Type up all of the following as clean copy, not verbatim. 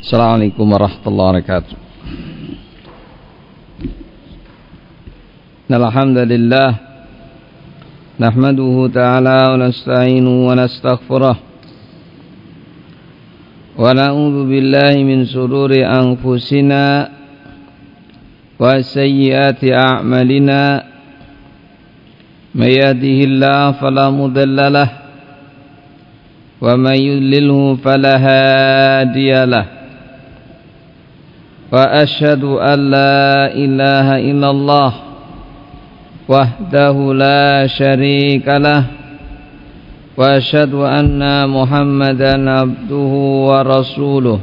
Assalamualaikum warahmatullahi wabarakatuh. Alhamdulillah nahmaduhu ta'ala wa nasta'inuhu wa nastaghfiruh wa na'udzu billahi min shururi anfusina wa sayyiati a'malina may yahdihillahu fala mudilla lahu wa may yudlilhu fala hadiya lahu. Wa asyhadu an la ilaha illallah wahdahu la syarika lah wa asyhadu anna Muhammadan abduhu wa rasuluh.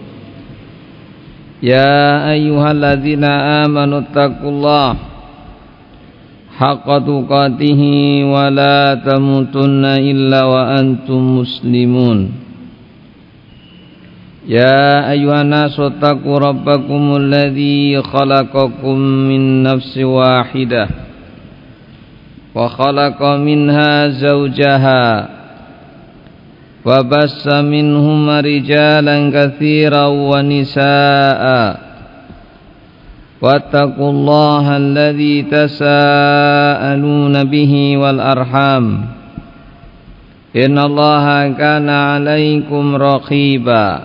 Ya ayyuhalladzina amanu taqullaha haqqa tuqatih wa la tamutunna illa wa antum muslimun. Ya ayyuhan nasu taqu rabbakumul ladzi khalaqakum min nafsin wahidah wa khalaqa minha zawjaha wa bassa minhuma rijalan katsiran wa nisaa'a wattaqullaha alladzi tasaaluna bihi wal arham innallaha kana 'alaikum raqiba.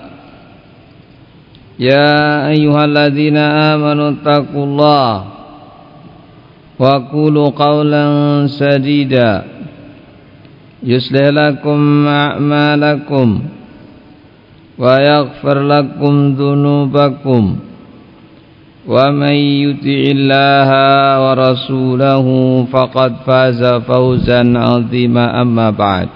Ya ayyuhalladzina amanu taqullaha wa qulu qawlan sadida yuslih lakum a'malakum wa yaghfir lakum dhunubakum wa may yuti'illaha wa rasulahu faqad faza fawzan 'azima. Amma ba'd,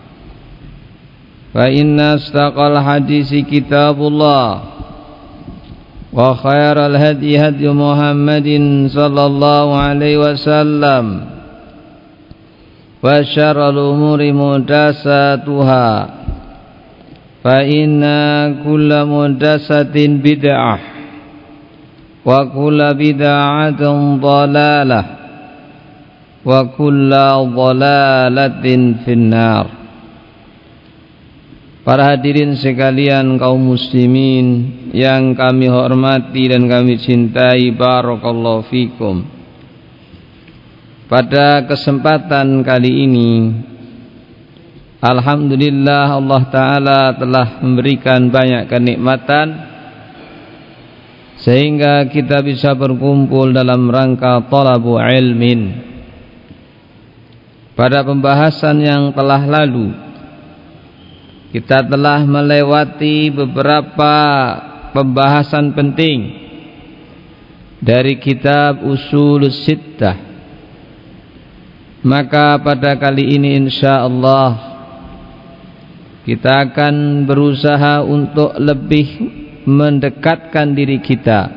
fa inna astaqal hadisi kitabullah wa khairal hadi hadi Muhammadin sallallahu alaihi wasallam wa syarrul umuri muhdatsatuha fa inna kulla muhdatsatin bid'ah wa kulla bid'atin dhalalah wa kulla dhalalatin finnar. Para hadirin sekalian kaum muslimin yang kami hormati dan kami cintai, barakallahu fikum. Pada kesempatan kali ini alhamdulillah Allah Ta'ala telah memberikan banyak kenikmatan sehingga kita bisa berkumpul dalam rangka thalabu ilmin. Pada pembahasan yang telah lalu kita telah melewati beberapa pembahasan penting dari kitab Ushulus Sittah. Maka pada kali ini insyaallah kita akan berusaha untuk lebih mendekatkan diri kita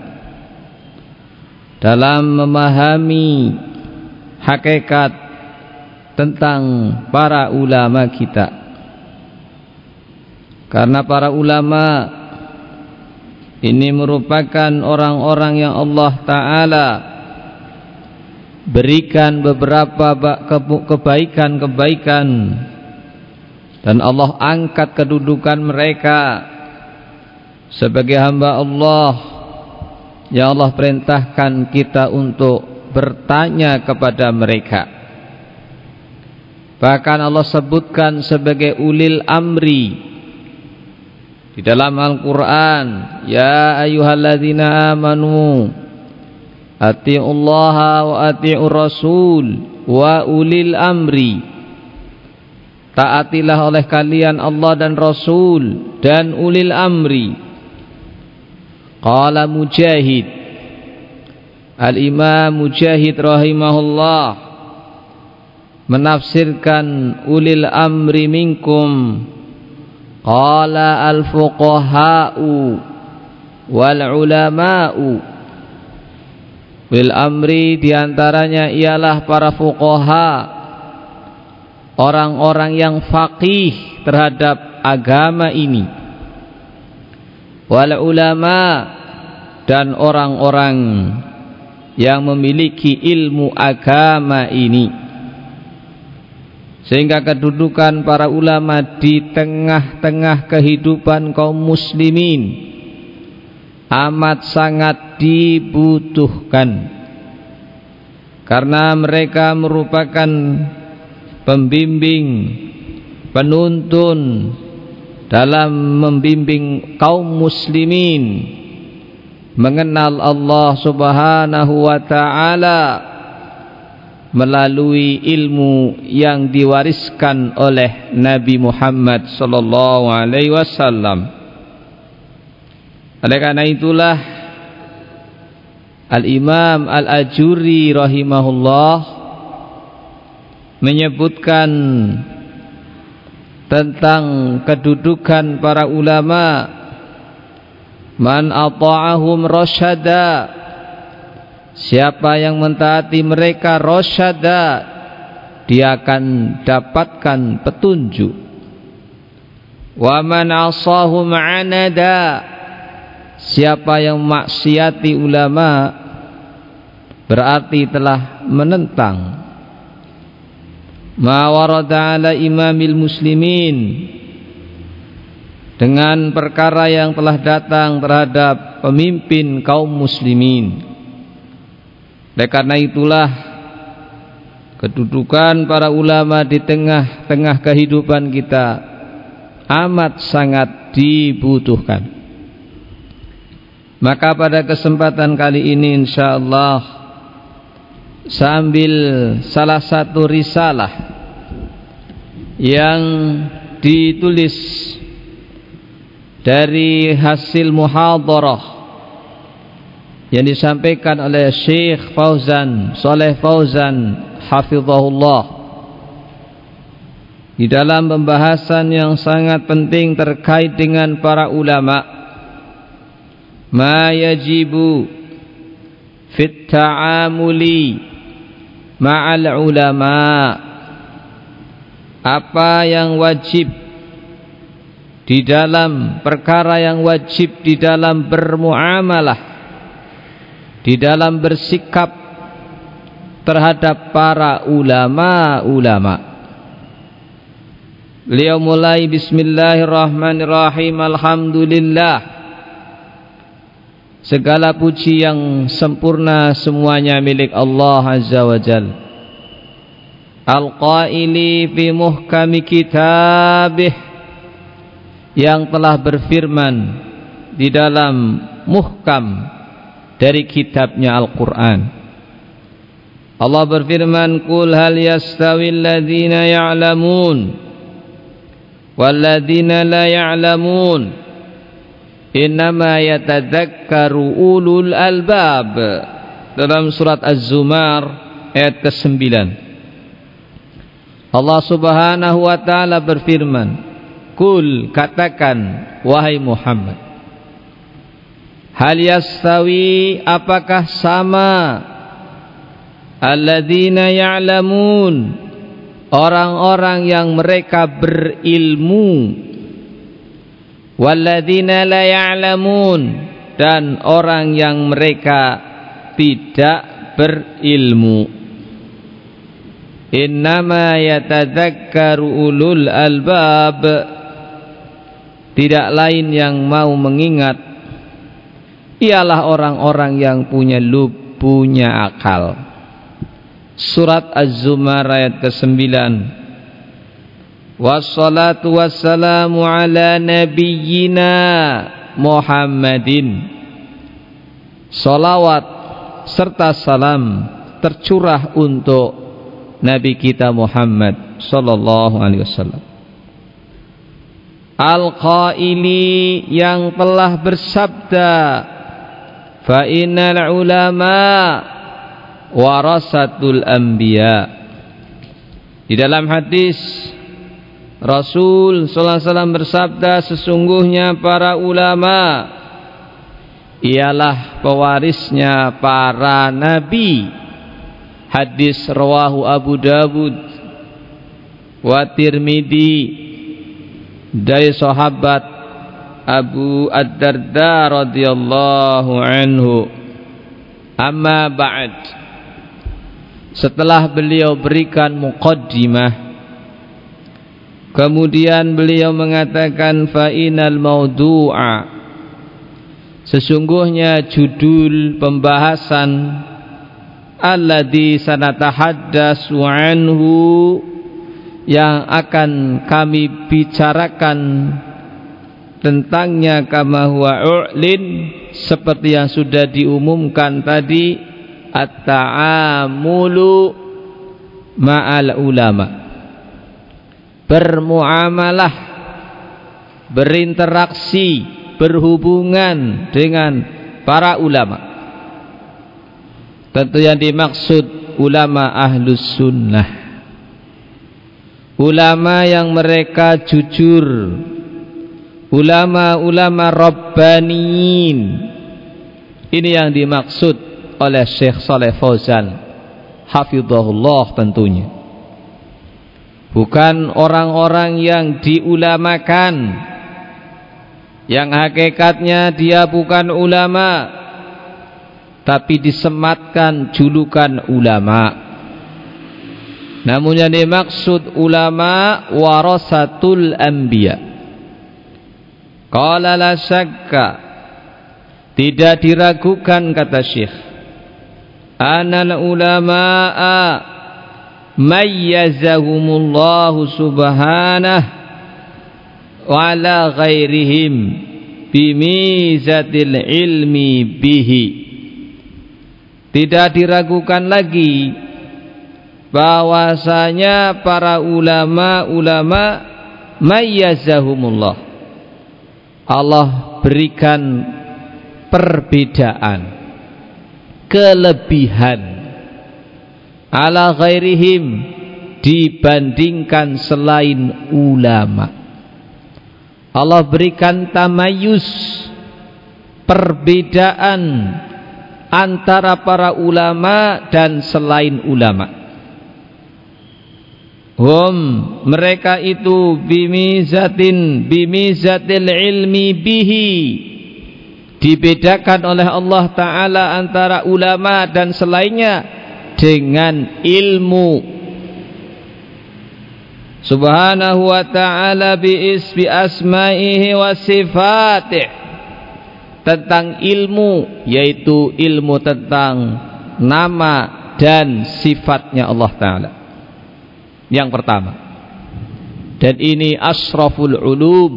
dalam memahami hakikat tentang para ulama kita. Karena para ulama ini merupakan orang-orang yang Allah Ta'ala berikan beberapa kebaikan-kebaikan dan Allah angkat kedudukan mereka sebagai hamba Allah yang Allah perintahkan kita untuk bertanya kepada mereka. Bahkan Allah sebutkan sebagai ulil amri di dalam Al-Quran. Ya ayyuhalladzina amanu ati'ullaha wa ati'ur rasul wa ulil amri. Taatilah oleh kalian Allah dan Rasul dan ulil amri. Qala Mujahid, Al-Imam Mujahid rahimahullah menafsirkan ulil amri minkum. Qala al-fuqaha'u wal ulama'u. Bil amri diantaranya ialah para fuqaha, orang-orang yang faqih terhadap agama ini. Wal ulama, dan orang-orang yang memiliki ilmu agama ini. Sehingga kedudukan para ulama di tengah-tengah kehidupan kaum muslimin amat sangat dibutuhkan, karena mereka merupakan pembimbing, penuntun dalam membimbing kaum muslimin mengenal Allah Subhanahu wa ta'ala melalui ilmu yang diwariskan oleh Nabi Muhammad sallallahu alaihi wasallam. Oleh karena itulah Al-Imam Al-Ajuri rahimahullah menyebutkan tentang kedudukan para ulama, man ata'ahum rasyada, siapa yang mentaati mereka rasyada, dia akan dapatkan petunjuk. Wa man asahum anada, siapa yang maksiati ulama berarti telah menentang. Ma warada ala imamil muslimin, dengan perkara yang telah datang terhadap pemimpin kaum muslimin. Oleh karena itulah kedudukan para ulama di tengah-tengah kehidupan kita amat sangat dibutuhkan. Maka pada kesempatan kali ini insyaallah saya ambil salah satu risalah yang ditulis dari hasil muhadharah yang disampaikan oleh Syekh Fauzan Saleh Fauzan hafizahullah di dalam pembahasan yang sangat penting terkait dengan para ulama. Ma yajibu fit ta'amuli ma'al ulama, apa yang wajib di dalam perkara yang wajib di dalam bermuamalah, di dalam bersikap terhadap para ulama-ulama. Beliau mulai bismillahirrahmanirrahim, alhamdulillah, segala puji yang sempurna semuanya milik Allah Azza wa Jalla, al-qaili fi muhkami kitabih, yang telah berfirman di dalam muhkam dari kitabnya Al-Quran. Allah berfirman, Qul hal yastawil ladhina ya'lamun wal ladhina la ya'lamun innama yatadzakkaru ulul albab, dalam surat Az-Zumar ayat ke-9. Allah Subhanahu wa ta'ala berfirman, Kul, katakan wahai Muhammad, hal yastawi, apakah sama, alladzina ya'lamun, orang-orang yang mereka berilmu, walladzina la ya'lamun, dan orang yang mereka tidak berilmu. Innama yatadzakkaru ulul albab, tidak lain yang mau mengingat ialah orang-orang yang punya lub, punya akal. Surat Az-Zumar ayat ke-9. Wassalatu wassalamu ala nabiyyina Muhammadin, salawat serta salam tercurah untuk Nabi kita Muhammad sallallahu alaihi wasallam. Al-qaili, yang telah bersabda, fa innal ulama warasatul anbiya. Di dalam hadis Rasul sallallahu alaihi wasallam bersabda, sesungguhnya para ulama ialah pewarisnya para nabi. Hadis rawahu Abu Dawud wa Tirmidzi dari sahabat Abu Ad-Darda radhiyallahu anhu. Amma ba'd, setelah beliau berikan muqaddimah, kemudian beliau mengatakan fa inal mawdu'a Sesungguhnya judul pembahasan alladzi sanatahaddatsu anhu, yang akan kami bicarakan tentangnya, kama huwa u'lin, seperti yang sudah diumumkan tadi, at-ta'amulu ma'al ulama, bermuamalah, berinteraksi, berhubungan dengan para ulama. Tentu yang dimaksud ulama ahlus sunnah, ulama yang mereka jujur, ulama-ulama rabbaniyin. Ini yang dimaksud oleh Syekh Shalih Fauzan hafizahullah tentunya. Bukan orang-orang yang diulamakan, yang hakikatnya dia bukan ulama, tapi disematkan julukan ulama. Namun yang dimaksud ulama warasatul anbiya. Qala la syakka, tidak diragukan kata Syekh, anal ulama'a mayyazahumullahu subhanahu wa ala ghairihim bimizatil ilmi bihi. Tidak diragukan lagi bahwasanya para ulama mayyazahumullah, Allah berikan perbedaan, kelebihan, ala ghairihim, dibandingkan selain ulama. Allah berikan tamayus, perbedaan antara para ulama dan selain ulama. Mereka itu bimizatil ilmi bihi, dibedakan oleh Allah Ta'ala antara ulama dan selainnya dengan ilmu. Subhanahu wa ta'ala bi asma'ihi wa sifatih, tentang ilmu, yaitu ilmu tentang nama dan sifatnya Allah Ta'ala. Yang pertama, dan ini asraful ulum,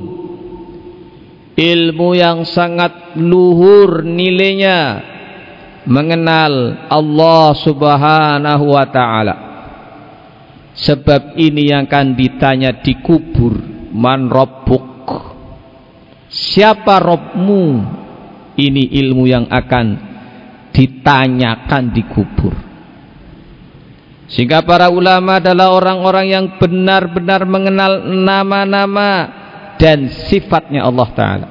ilmu yang sangat luhur nilainya, mengenal Allah Subhanahu wa ta'ala. Sebab ini yang akan ditanya di kubur, man rabbuk, siapa Rabbmu. Ini ilmu yang akan ditanyakan di kubur. Sehingga para ulama adalah orang-orang yang benar-benar mengenal nama-nama dan sifatnya Allah Ta'ala.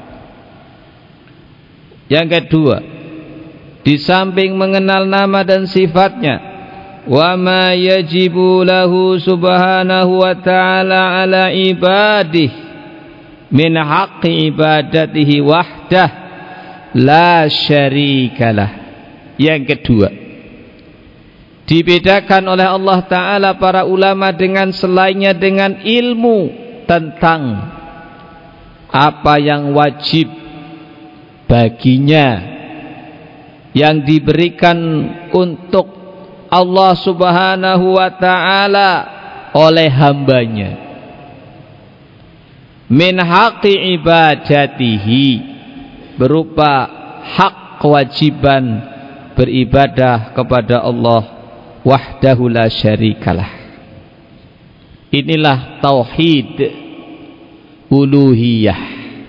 Yang kedua, di samping mengenal nama dan sifatnya, wa ma yajibu lahu subhanahu wa ta'ala ala ibadih min haqqi ibadatihi wahdah la syarikalah. Yang kedua, dibedakan oleh Allah Ta'ala para ulama dengan selainnya dengan ilmu tentang apa yang wajib baginya, yang diberikan untuk Allah Subhanahu wa ta'ala oleh hambanya, min haqqi ibadatihi, berupa hak kewajiban beribadah kepada Allah wahdahu la syarikalah. Inilah tauhid uluhiyah.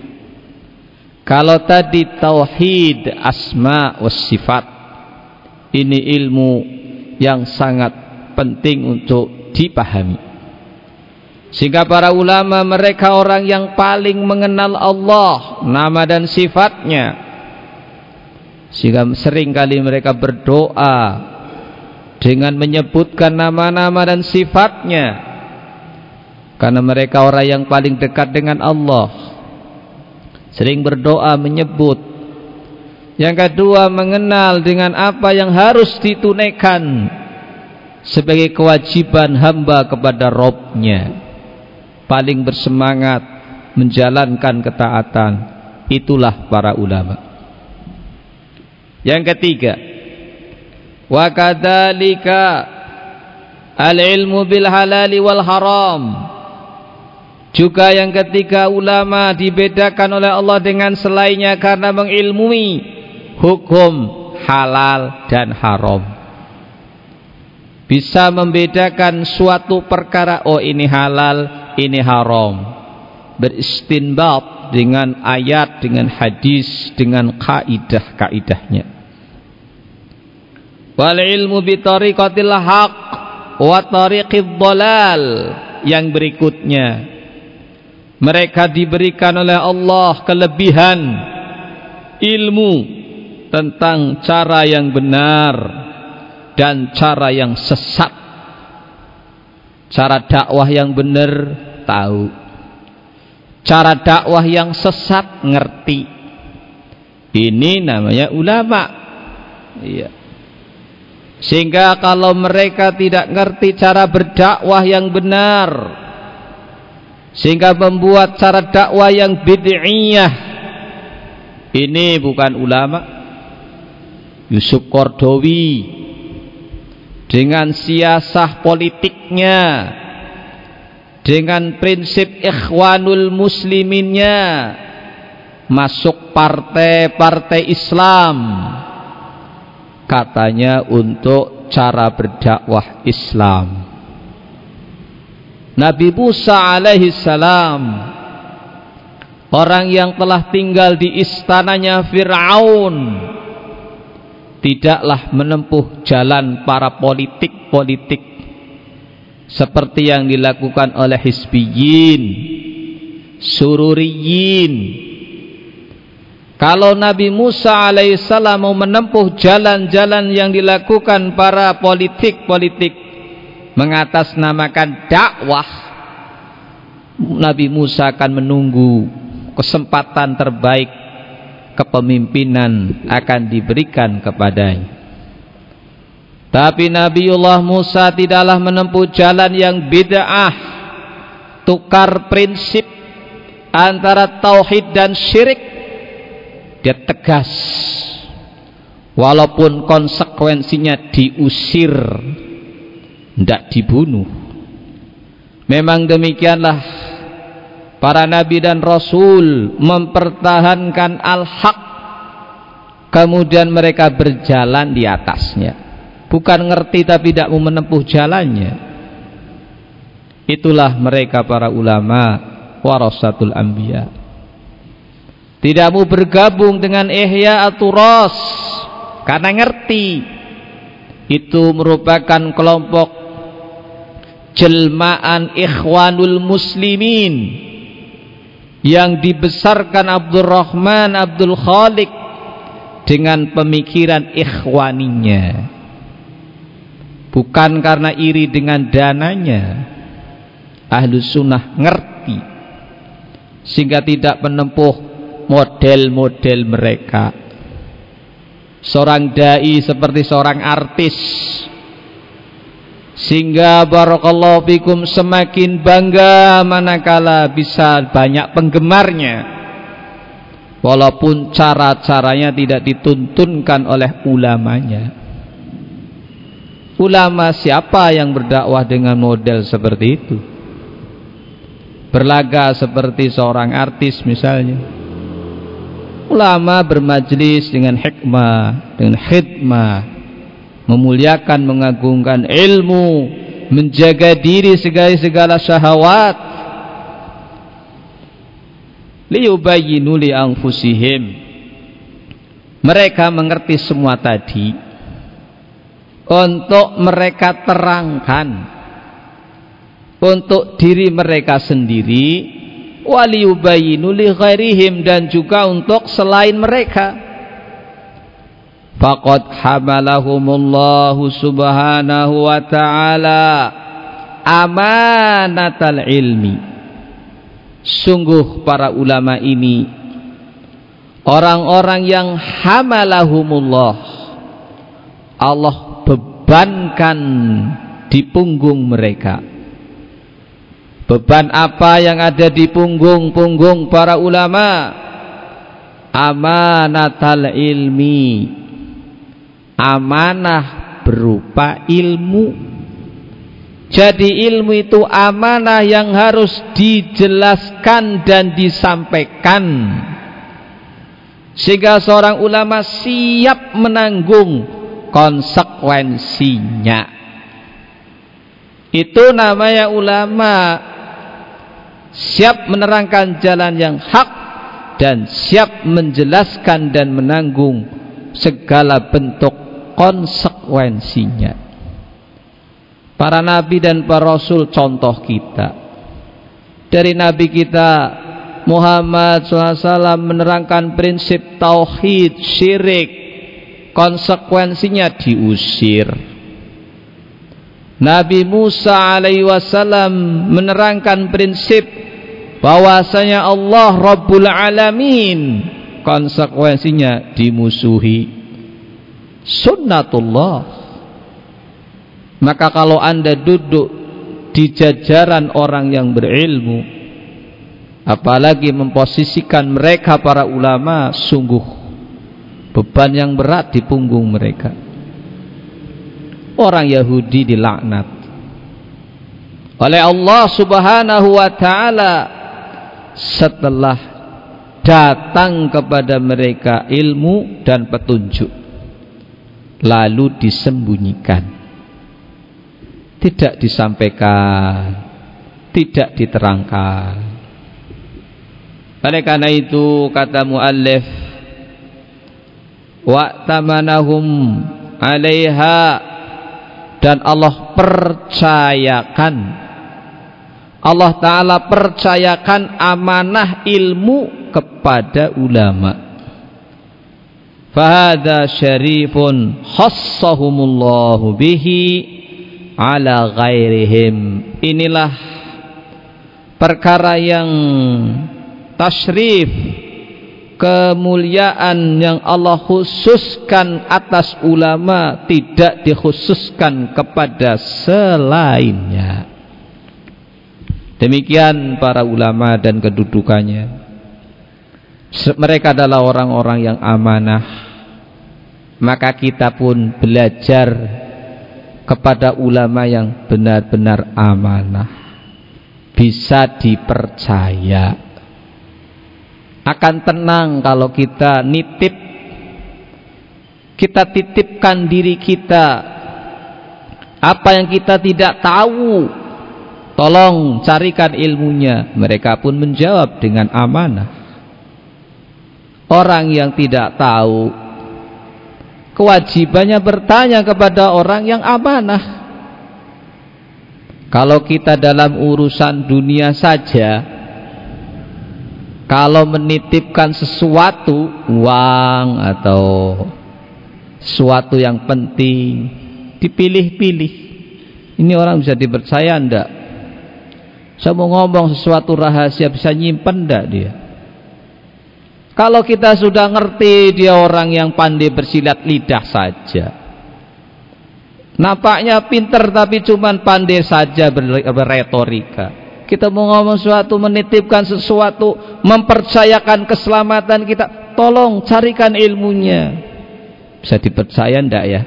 Kalau tadi tauhid asma was sifat, ini ilmu yang sangat penting untuk dipahami. Sehingga para ulama mereka orang yang paling mengenal Allah, nama dan sifatnya. Sehingga sering kali mereka berdoa dengan menyebutkan nama-nama dan sifatnya, karena mereka orang yang paling dekat dengan Allah. Sering berdoa menyebut. Yang kedua, mengenal dengan apa yang harus ditunaikan sebagai kewajiban hamba kepada Rabb-Nya. Paling bersemangat menjalankan ketaatan, itulah para ulama. Yang ketiga, wa kadzalika al-ilmu bil halali wal haram. Juga yang ketiga, ulama dibedakan oleh Allah dengan selainnya karena mengilmui hukum halal dan haram. Bisa membedakan suatu perkara, oh ini halal, ini haram. Beristinbat dengan ayat, dengan hadis, dengan kaidah-kaidahnya. Wal ilmu bi tariqatil haq wa tariqid dhalal. Yang berikutnya, mereka diberikan oleh Allah kelebihan ilmu tentang cara yang benar dan cara yang sesat. Cara dakwah yang benar tahu, cara dakwah yang sesat ngerti. Ini namanya ulama. Iya. Sehingga kalau mereka tidak ngerti cara berdakwah yang benar, sehingga membuat cara dakwah yang bid'iyah, ini bukan ulama. Yusuf Qaradawi dengan siasah politiknya, dengan prinsip ikhwanul musliminnya, masuk partai-partai Islam, katanya untuk cara berdakwah Islam. Nabi Musa alaihi salam, orang yang telah tinggal di istananya Fir'aun, tidaklah menempuh jalan para politik seperti yang dilakukan oleh Hizbiyin, Sururiyin. Kalau Nabi Musa alaihissalam mau menempuh jalan-jalan yang dilakukan para politik mengatasnamakan dakwah, Nabi Musa akan menunggu kesempatan terbaik kepemimpinan akan diberikan kepadanya. Tapi Nabiullah Musa tidaklah menempuh jalan yang bid'ah, tukar prinsip antara tauhid dan syirik. Dia tegas, walaupun konsekuensinya diusir, tidak dibunuh. Memang demikianlah para nabi dan rasul mempertahankan al-haq, kemudian mereka berjalan di atasnya, bukan ngerti tapi tidak mau menempuh jalannya. Itulah mereka para ulama warasatul anbiya. Tidak mau bergabung dengan Ihya At-Turas karena ngerti itu merupakan kelompok jelmaan ikhwanul muslimin yang dibesarkan Abdurrahman Abdul Khaliq dengan pemikiran ikhwaninya, bukan karena iri dengan dananya. Ahlus sunnah ngerti sehingga tidak menempuh model-model mereka. Seorang dai seperti seorang artis, sehingga barakallahu fikum semakin bangga manakala bisa banyak penggemarnya, walaupun cara-caranya tidak dituntunkan oleh ulamanya. Ulama siapa yang berdakwah dengan model seperti itu? Berlaga seperti seorang artis misalnya. Ulama bermajlis dengan hikmah, dengan khidmah, memuliakan, mengagungkan ilmu, menjaga diri segala syahwat. Liyubayyinu li anfusihim. Mereka mengerti semua tadi untuk mereka terangkan untuk diri mereka sendiri, waliyubayyinu li ghairihim, dan juga untuk selain mereka. Faqad hamalahumullahu subhanahu wa ta'ala amanatal ilmi. Sungguh para ulama ini orang-orang yang hamalahumullah, Allah bebankan di punggung mereka. Beban apa yang ada di punggung para ulama? Amanatal ilmi, amanah berupa ilmu. Jadi ilmu itu amanah yang harus dijelaskan dan disampaikan, sehingga seorang ulama siap menanggung konsekuensinya. Itu namanya ulama siap menerangkan jalan yang hak dan siap menjelaskan dan menanggung segala bentuk konsekuensinya. Para nabi dan para rasul contoh kita. Dari nabi kita Muhammad SAW menerangkan prinsip tauhid, syirik, konsekuensinya diusir. Nabi Musa alaihi wasallam menerangkan prinsip bahwasanya Allah Rabbul Alamin, konsekuensinya dimusuhi. Sunnatullah. Maka kalau Anda duduk di jajaran orang yang berilmu, apalagi memposisikan mereka para ulama, sungguh beban yang berat di punggung mereka. Orang Yahudi dilaknat oleh Allah Subhanahu wa ta'ala setelah datang kepada mereka ilmu dan petunjuk, lalu disembunyikan, tidak disampaikan, tidak diterangkan. Oleh karena itu kata muallif, wa tamanahum 'alaiha, dan Allah percayakan, Allah Ta'ala percayakan amanah ilmu kepada ulama. Fahadha syarifun khassahumullahu bihi ala ghairihim. Inilah perkara yang tasyrif, kemuliaan yang Allah khususkan atas ulama, tidak dikhususkan kepada selainnya. Demikian para ulama dan kedudukannya. Mereka adalah orang-orang yang amanah. Maka kita pun belajar kepada ulama yang benar-benar amanah, bisa dipercaya. Akan tenang kalau kita nitip, kita titipkan diri kita, apa yang kita tidak tahu, tolong carikan ilmunya. Mereka pun menjawab dengan amanah. Orang yang tidak tahu, kewajibannya bertanya kepada orang yang amanah. Kalau kita dalam urusan dunia saja, kalau menitipkan sesuatu, uang atau sesuatu yang penting, dipilih-pilih. Ini orang bisa dipercaya enggak? Saya mau ngomong sesuatu rahasia, bisa nyimpen enggak dia? Kalau kita sudah ngerti dia orang yang pandai bersilat lidah saja, nampaknya pinter tapi cuman pandai saja berretorika. Kita mau ngomong sesuatu, menitipkan sesuatu, mempercayakan keselamatan kita, tolong carikan ilmunya. Bisa dipercaya enggak ya?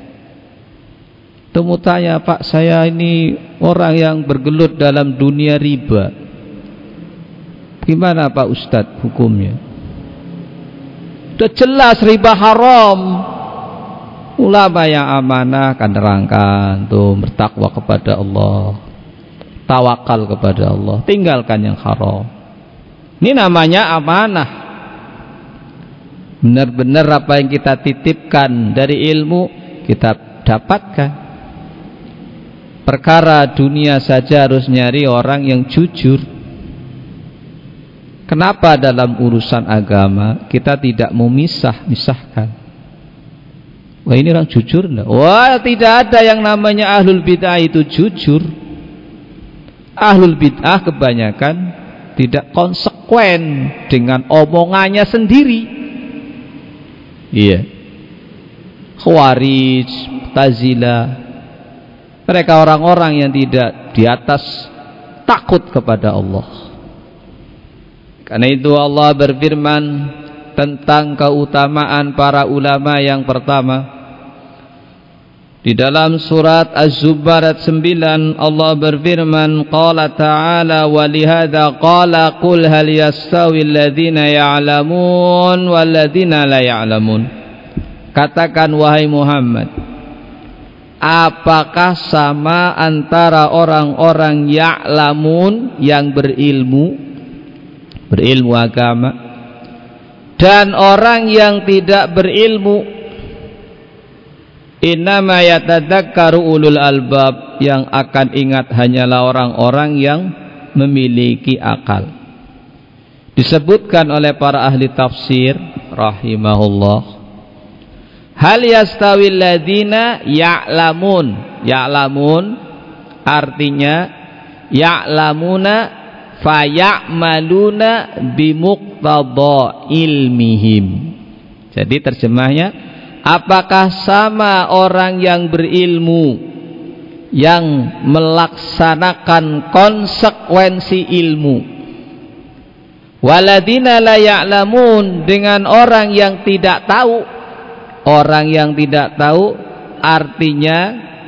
Temu tanya, Pak, saya ini orang yang bergelut dalam dunia riba, gimana Pak Ustadz hukumnya? Sudah jelas riba haram. Ulama yang amanah akan terangkan, tuh bertakwa kepada Allah, tawakal kepada Allah, tinggalkan yang haram. Ini namanya amanah. Benar-benar apa yang kita titipkan dari ilmu kita dapatkan. Perkara dunia saja harus nyari orang yang jujur. Kenapa dalam urusan agama kita tidak mau misahkan? Wah, ini orang jujur enggak? Wah, tidak ada yang namanya ahlul bid'ah itu jujur. Ahlul bid'ah kebanyakan tidak konsekuen dengan omongannya sendiri. Iya. Khawarij, Mu'tazilah, mereka orang-orang yang tidak di atas takut kepada Allah. Karena itu Allah berfirman tentang keutamaan para ulama yang pertama, Di dalam surat Az-Zumar ayat 9 Allah berfirman, qala ta'ala wa lihadza qala qul hal yastawi alladziina ya'lamun wal ladziina la ya'lamun. Katakan wahai Muhammad, apakah sama antara orang-orang ya'lamun yang berilmu agama dan orang yang tidak berilmu? Innama yatadzakkaru ulul albab, yang akan ingat hanyalah orang-orang yang memiliki akal. Disebutkan oleh para ahli tafsir rahimahullah, hal yastawil ladzina ya'lamun. Ya'lamun artinya ya'lamuna faya'maluna bimuqtada ilmihim. Jadi terjemahnya, apakah sama orang yang berilmu yang melaksanakan konsekuensi ilmu, waladina la ya'lamun, dengan orang yang tidak tahu? Orang yang tidak tahu artinya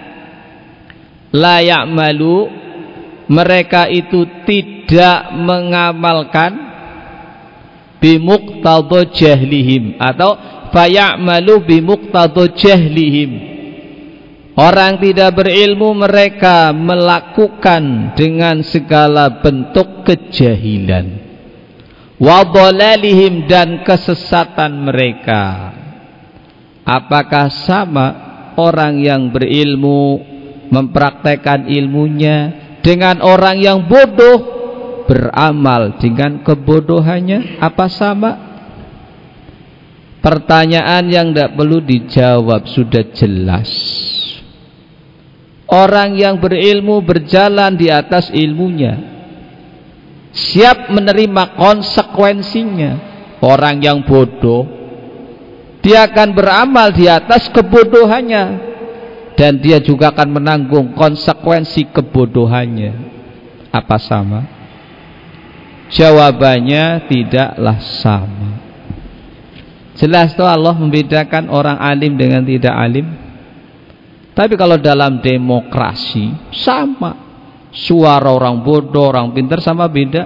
la ya'malu, mereka itu tidak mengamalkan bimuqtada jahlihim, atau faya'malu bimuqtada jahlihim. Orang tidak berilmu mereka melakukan dengan segala bentuk kejahilan, wa dhalalihim, dan kesesatan mereka. Apakah sama orang yang berilmu mempraktekkan ilmunya dengan orang yang bodoh beramal dengan kebodohannya? Apa sama? Pertanyaan yang tidak perlu dijawab, sudah jelas. Orang yang berilmu berjalan di atas ilmunya, siap menerima konsekuensinya. Orang yang bodoh, dia akan beramal di atas kebodohannya, dan dia juga akan menanggung konsekuensi kebodohannya. Apa sama? Jawabannya tidaklah sama. Jelas tuh Allah membedakan orang alim dengan tidak alim. Tapi kalau dalam demokrasi sama, suara orang bodoh, orang pintar sama beda?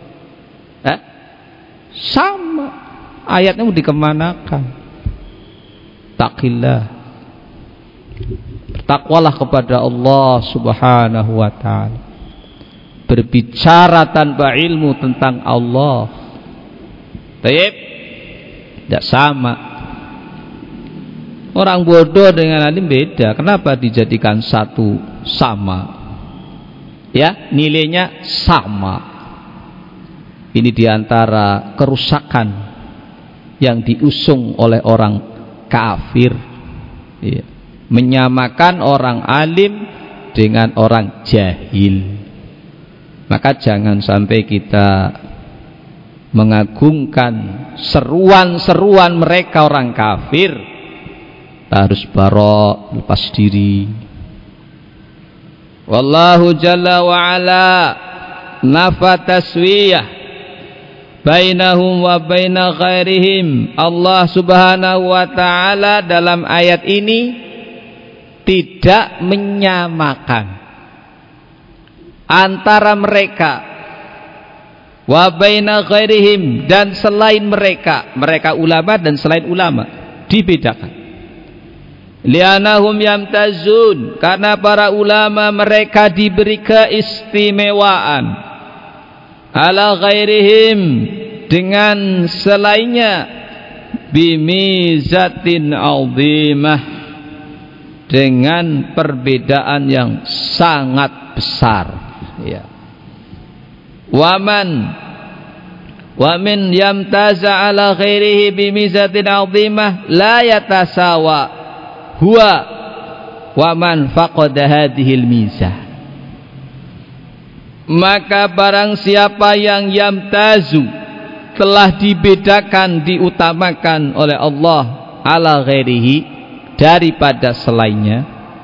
Sama. Ayatnya mau dikemanakan? Taqillah, bertakwalah kepada Allah Subhanahu wa ta'ala. Berbicara tanpa ilmu tentang Allah, tidak sama. Orang bodoh dengan alim beda. Kenapa dijadikan satu sama? Ya, nilainya sama. Ini diantara kerusakan yang diusung oleh orang kafir, ya, menyamakan orang alim dengan orang jahil. Maka jangan sampai kita mengagungkan seruan-seruan mereka orang kafir. Harus barok, lepas diri. Wallahu jalla wa ala nafa taswiyah bainahum wa baina ghairihim. Allah Subhanahu wa ta'ala dalam ayat ini tidak menyamakan antara mereka wa baina ghairihim, dan selain mereka. Mereka ulama dan selain ulama dibedakan. Li'anahum yamtazun, karena para ulama mereka diberi keistimewaan ala ghairihim, dengan selainnya, bimizatin azimah, dengan perbedaan yang sangat besar, ya. Wa min yamtaza ala ghairihi bimizatin azimah la yatasawa huwa wa man faqada hadhil mizah. Maka barang siapa yang yamtazu, telah dibedakan, diutamakan oleh Allah, ala ghairihi, daripada selainnya,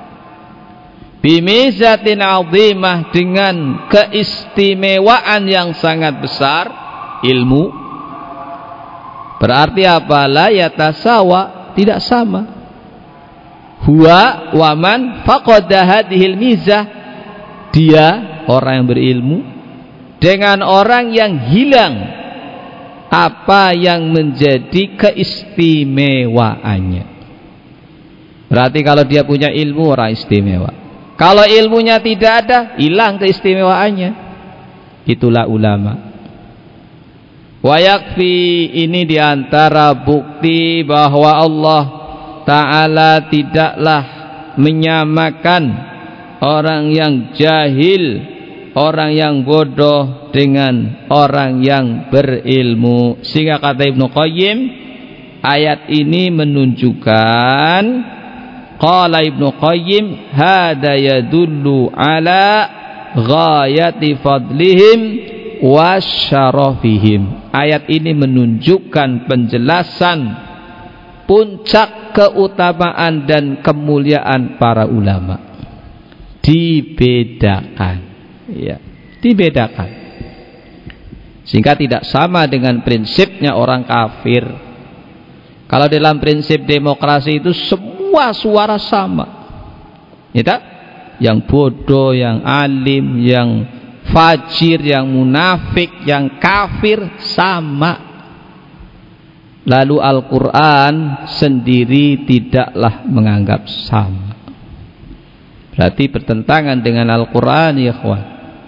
bimizatin azimah, dengan keistimewaan yang sangat besar, ilmu, berarti apa? La yatasawa, tidak sama. huwa waman faqada hadhil mizah, dia orang yang berilmu dengan orang yang hilang apa yang menjadi keistimewaannya. Berarti kalau dia punya ilmu orang istimewa, kalau ilmunya tidak ada hilang keistimewaannya. Itulah ulama. Wa yakfi, ini diantara bukti bahwa Allah Ta'ala tidaklah menyamakan orang yang jahil, orang yang bodoh dengan orang yang berilmu. Sehingga kata Ibnu Qayyim, ayat ini menunjukkan, qala Ibnu Qayyim, hada yadullu ala ghayati fadlihim wa syarafihim. Ayat ini menunjukkan penjelasan puncak keutamaan dan kemuliaan para ulama. Dibedakan, ya, dibedakan. Sehingga tidak sama dengan prinsipnya orang kafir. Kalau dalam prinsip demokrasi itu semua suara sama, ya tak? Yang bodoh, yang alim, yang fajir, yang munafik, yang kafir sama. Lalu Al-Quran sendiri tidaklah menganggap sama. Berarti bertentangan dengan Al-Quran, ya kawan.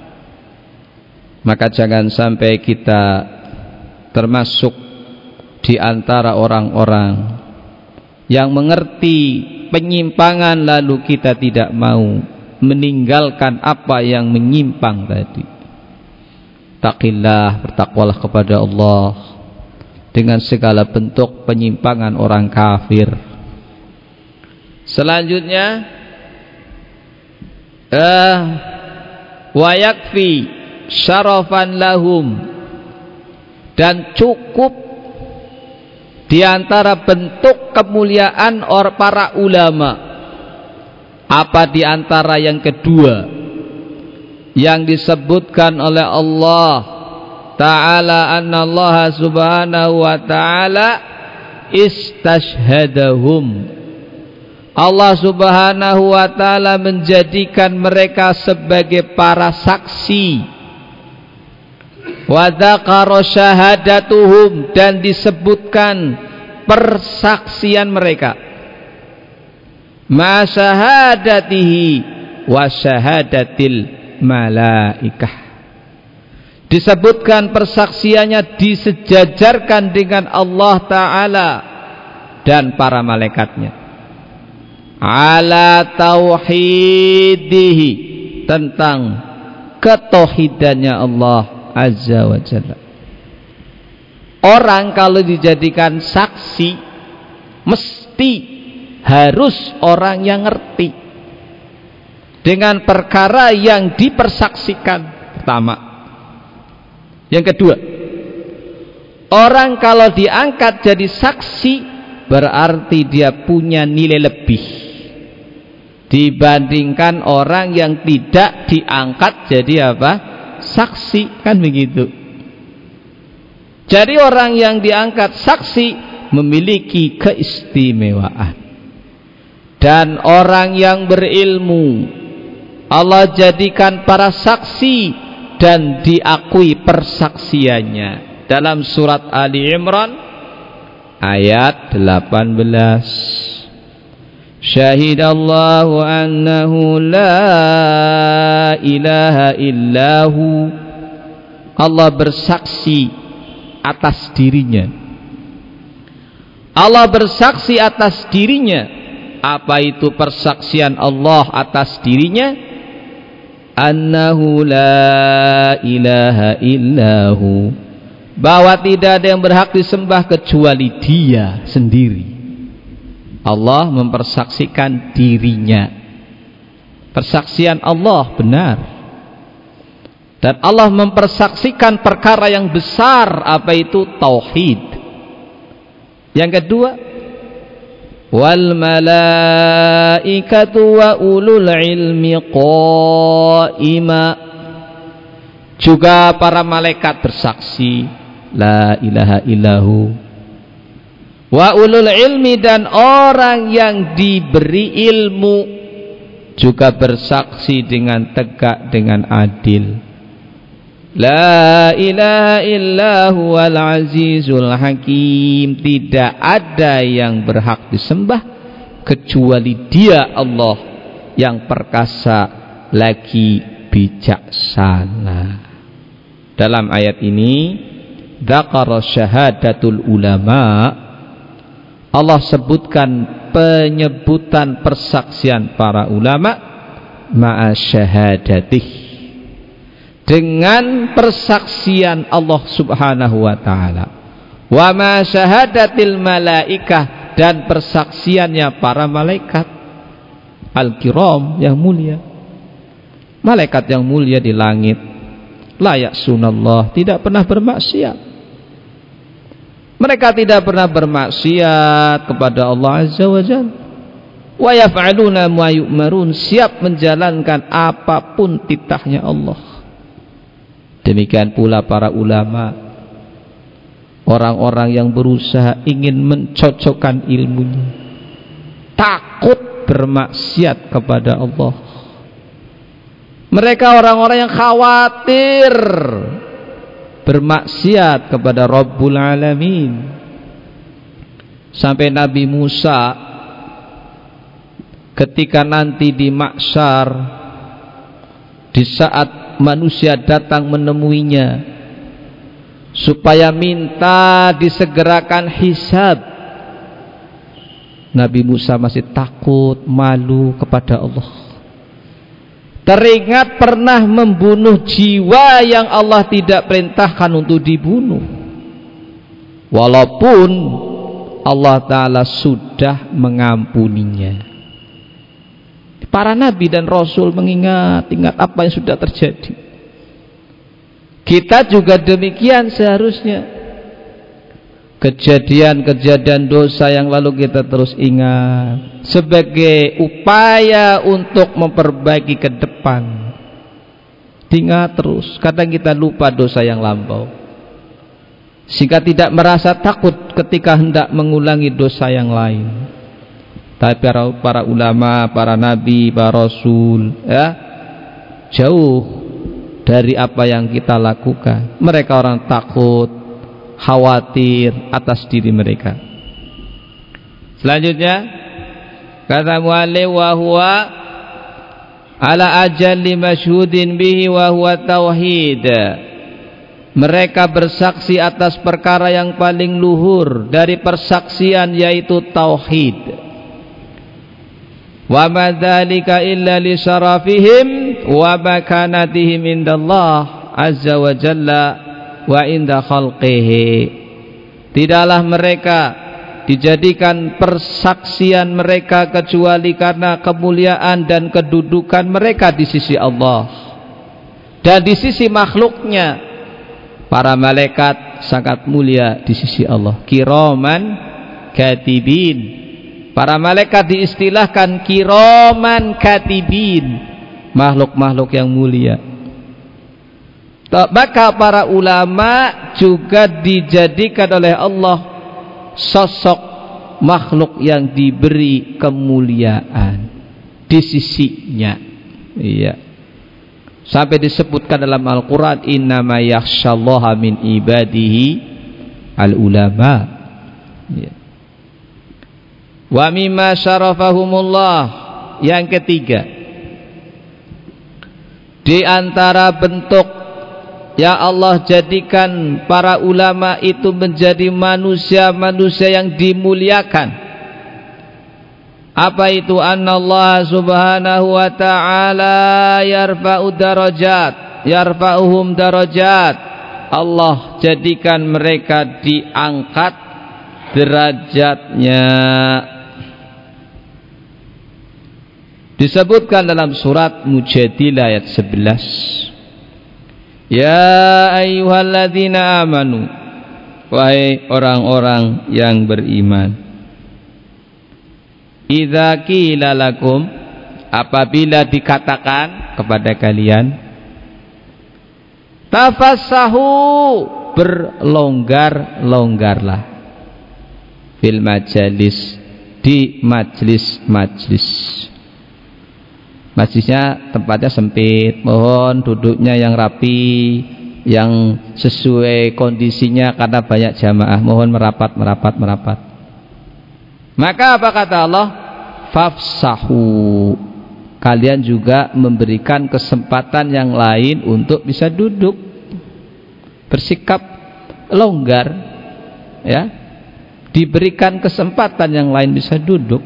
Maka jangan sampai kita termasuk di antara orang-orang yang mengerti penyimpangan lalu kita tidak mau meninggalkan apa yang menyimpang tadi. Taqillah, bertakwalah kepada Allah dengan segala bentuk penyimpangan orang kafir. Selanjutnya, wa yakfi syarafan lahum, dan cukup di antara bentuk kemuliaan para ulama. Apa di antara yang kedua yang disebutkan oleh Allah Ta'ala, anna Allah subhanahu wa ta'ala istashhadahum, Allah subhanahu wa ta'ala menjadikan mereka sebagai para saksi. Wa dzakara syahadatuhum, dan disebutkan persaksian mereka. Ma syahadatihi wa syahadatil malaikah, disebutkan persaksiannya disejajarkan dengan Allah Ta'ala dan para malaikatnya. Ala tauhidihi, tentang ketauhidannya Allah Azza wa Jalla. Orang kalau dijadikan saksi mesti harus orang yang ngerti dengan perkara yang dipersaksikan. Pertama. Yang kedua, orang kalau diangkat jadi saksi berarti dia punya nilai lebih dibandingkan orang yang tidak diangkat jadi apa? Saksi, kan begitu. Jadi orang yang diangkat saksi memiliki keistimewaan. Dan orang yang berilmu Allah jadikan para saksi dan diakui persaksiannya. Dalam surat Ali Imran ayat 18, syahidallahu annahu la ilaha illahu, Allah bersaksi atas dirinya. Allah bersaksi atas dirinya. Apa itu persaksian Allah atas dirinya? Annahu la ilaha illahu, bahwa tidak ada yang berhak disembah kecuali Dia sendiri. Allah mempersaksikan dirinya. Persaksian Allah benar. Dan Allah mempersaksikan perkara yang besar, apa itu? Tauhid. Yang kedua, wal malaikatu wa ulul ilmi qaima, juga para malaikat bersaksi la ilaha illahu. Wa ulul ilmi, dan orang yang diberi ilmu juga bersaksi dengan tegak, dengan adil. La ilaha illa huwal azizul hakim. Tidak ada yang berhak disembah kecuali Dia, Allah yang perkasa lagi bijaksana. Dalam ayat ini dzakara syahadatul ulama, Allah sebutkan penyebutan persaksian para ulama ma'a syahadatih, dengan persaksian Allah subhanahu wa ta'ala, wa ma syahadatil malaikah, dan persaksiannya para malaikat al-kiram yang mulia. Malaikat yang mulia di langit, la ya'sunallah, tidak pernah bermaksiat. Mereka tidak pernah bermaksiat kepada Allah azza wa jalla. Wa yaf'aluna ma yu'marun, siap menjalankan apapun titahnya Allah. Demikian pula para ulama, orang-orang yang berusaha ingin mencocokkan ilmunya, takut bermaksiat kepada Allah. Mereka orang-orang yang khawatir bermaksiat kepada Rabbul Alamin. Sampai Nabi Musa ketika nanti di mahsyar, di saat manusia datang menemuinya supaya minta disegerakan hisab, Nabi Musa masih takut, malu kepada Allah. Teringat pernah membunuh jiwa yang Allah tidak perintahkan untuk dibunuh, walaupun Allah Ta'ala sudah mengampuninya. Para nabi dan rasul mengingat apa yang sudah terjadi. Kita juga demikian seharusnya. Kejadian-kejadian dosa yang lalu kita terus ingat sebagai upaya untuk memperbaiki ke depan. Diingat terus, kadang kita lupa dosa yang lampau, sehingga tidak merasa takut ketika hendak mengulangi dosa yang lain. Tapi para ulama, para nabi, para rasul, ya, jauh dari apa yang kita lakukan. Mereka orang takut, khawatir atas diri mereka. Selanjutnya kata mu'allif, wa huwa ala ajalli masyhudin bihi wa huwa tauhid. Mereka bersaksi atas perkara yang paling luhur dari persaksian, yaitu tauhid. Wa ma dzalika illa li syarafihim wa makanatihim indallah azza wa jalla wa inda khalqihi. Tidaklah mereka dijadikan persaksian mereka kecuali karena kemuliaan dan kedudukan mereka di sisi Allah dan di sisi makhluknya. Para malaikat sangat mulia di sisi Allah, kiraman katibin. Para malaikat diistilahkan kiraman katibin, makhluk-makhluk yang mulia. Maka para ulama juga dijadikan oleh Allah sosok makhluk yang diberi kemuliaan di sisinya. Iya. Sampai disebutkan dalam Al-Quran, innama yakhsyallaha min ibadihi al-ulama. Iya. Wa mimma syarafahumullah, yang ketiga, di antara bentuk ya Allah jadikan para ulama itu menjadi manusia-manusia yang dimuliakan. Apa itu? Annallah subhanahu wa ta'ala yarfa'uhum darajat. Allah jadikan mereka diangkat derajatnya. Disebutkan dalam surat Mujadilah ayat 11. Ya ayyuhalladzina amanu, wahai orang-orang yang beriman, idza qila lakum, apabila dikatakan kepada kalian, tafassahu, berlonggar-longgarlah, fil majalis, di majlis-majlis. Majlisnya tempatnya sempit, mohon duduknya yang rapi, yang sesuai kondisinya karena banyak jamaah, mohon merapat. Maka apa kata Allah? Fafsahu, kalian juga memberikan kesempatan yang lain untuk bisa duduk, bersikap longgar, ya, diberikan kesempatan yang lain bisa duduk.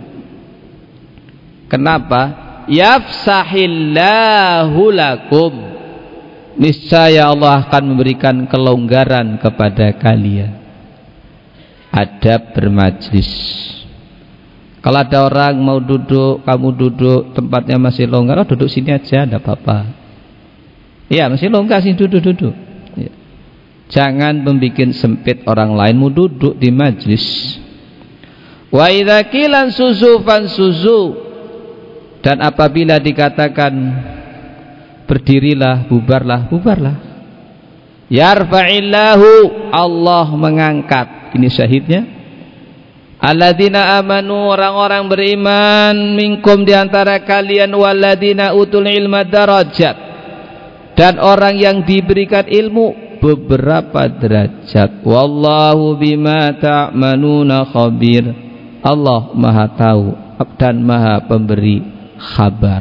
Kenapa? Yafsahillahu lakum, niscaya Allah akan memberikan kelonggaran kepada kalian. Adab bermajlis. Kalau ada orang mau duduk, kamu duduk, tempatnya masih longgar, oh, duduk sini aja, tidak apa-apa. Iya, masih longgar sih, duduk. Ya. Jangan membuat sempit orang lain mau duduk di majlis. Wa idza qilan suzufan suzu, dan apabila dikatakan berdirilah, bubarlah. Yarfa'illahu, Allah mengangkat. Ini syahidnya. Alladzina amanu, orang-orang beriman, minkum diantara kalian, walladzina utul ilma darajat, dan orang yang diberikan ilmu beberapa derajat. Wallahu bima ta'manuna khabir, Allah maha tahu dan maha pemberi khabar.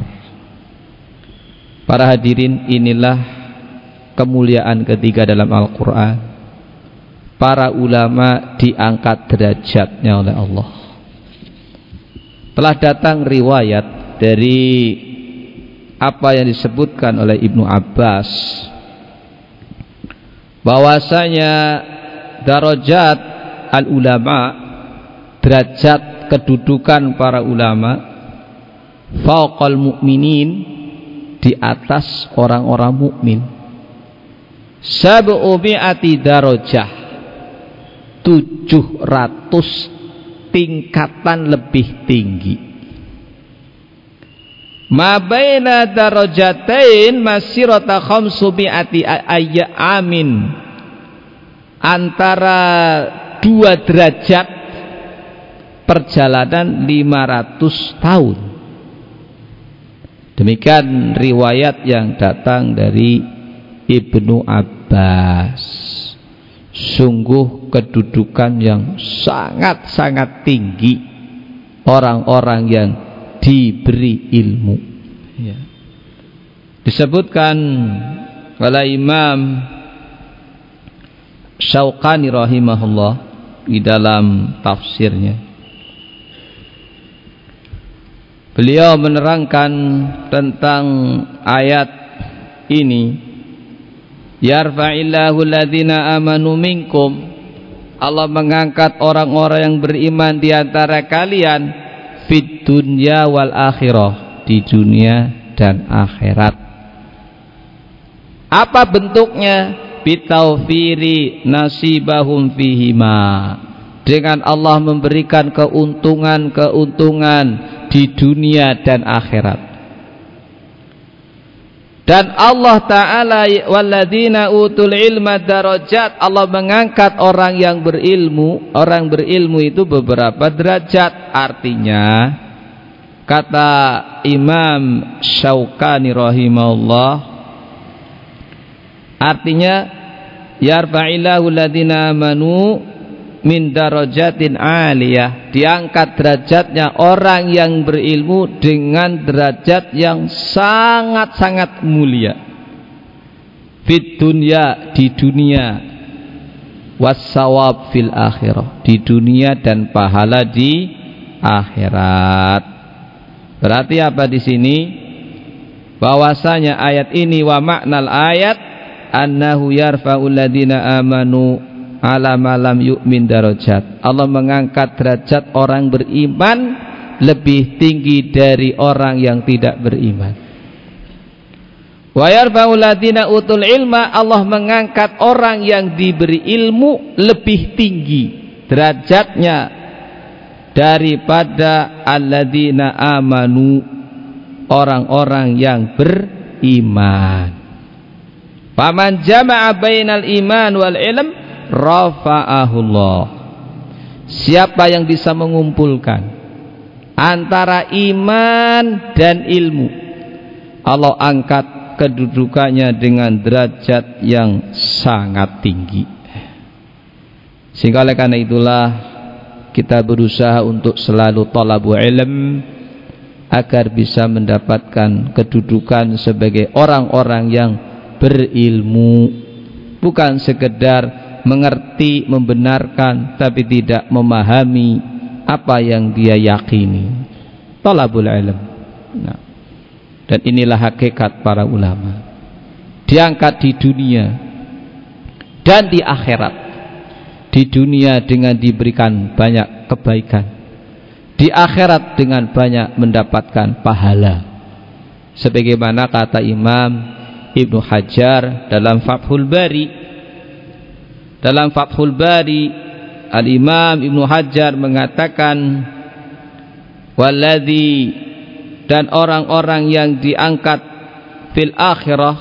Para hadirin, inilah kemuliaan ketiga dalam Al-Quran. Para ulama diangkat derajatnya oleh Allah. Telah datang riwayat dari apa yang disebutkan oleh Ibnu Abbas, bahwasanya darajat al-ulama, derajat kedudukan para ulama, fauqal mu'minin, di atas orang-orang mukmin, sab'umi'ati darajah, 700 tingkatan lebih tinggi. Ma baina darajatain masirata khamsumi'ati amin, antara 2 derajat perjalanan 500 tahun. Demikian riwayat yang datang dari Ibnu Abbas. Sungguh kedudukan yang sangat-sangat tinggi orang-orang yang diberi ilmu, ya. Disebutkan oleh Imam Syauqani rahimahullah di dalam tafsirnya. Beliau menerangkan tentang ayat ini, yarfa'illahu alladhina amanu minkum, Allah mengangkat orang-orang yang beriman di antara kalian, fid dunya wal akhirah, di dunia dan akhirat. Apa bentuknya? Bitawfiri nasibahum fihima, dengan Allah memberikan keuntungan di dunia dan akhirat. Dan Allah Ta'ala, walladzina utul ilma darajat, Allah mengangkat orang yang berilmu. Orang berilmu itu beberapa derajat. Artinya, kata Imam Syauqani rahimahullah, artinya yarfa'illahu alladzina amanu min darajatin aliyah, diangkat derajatnya orang yang berilmu dengan derajat yang sangat-sangat mulia. Fid dunya, di dunia, wassawab fil akhirah, di dunia dan pahala di akhirat. Berarti apa di sini? Bahwasanya ayat ini, wa maknal ayat annahu yarfa'ul ladzina amanu ala malam yu'min darajat, Allah mengangkat derajat orang beriman lebih tinggi dari orang yang tidak beriman. Wa yarfa'ul ladzina utul ilma, Allah mengangkat orang yang diberi ilmu lebih tinggi derajatnya daripada alladzina amanu, orang-orang yang beriman. Faman jama'a bainal iman wal ilm rafa'ahullah, Siapa yang bisa mengumpulkan antara iman dan ilmu, Allah angkat kedudukannya dengan derajat yang sangat tinggi. Sehingga oleh karena itulah kita berusaha untuk selalu thalabu ilm agar bisa mendapatkan kedudukan sebagai orang-orang yang berilmu, bukan sekedar mengerti, membenarkan, tapi tidak memahami apa yang dia yakini. Thalabul ilm. Nah, dan inilah hakikat para ulama, diangkat di dunia dan di akhirat. Di dunia dengan diberikan banyak kebaikan, di akhirat dengan banyak mendapatkan pahala, sebagaimana kata Imam Ibnu Hajar dalam Fathul Bari. Dalam Fathul Bari, Al-Imam Ibnu Hajar mengatakan, waladzi, dan orang-orang yang diangkat fil akhirah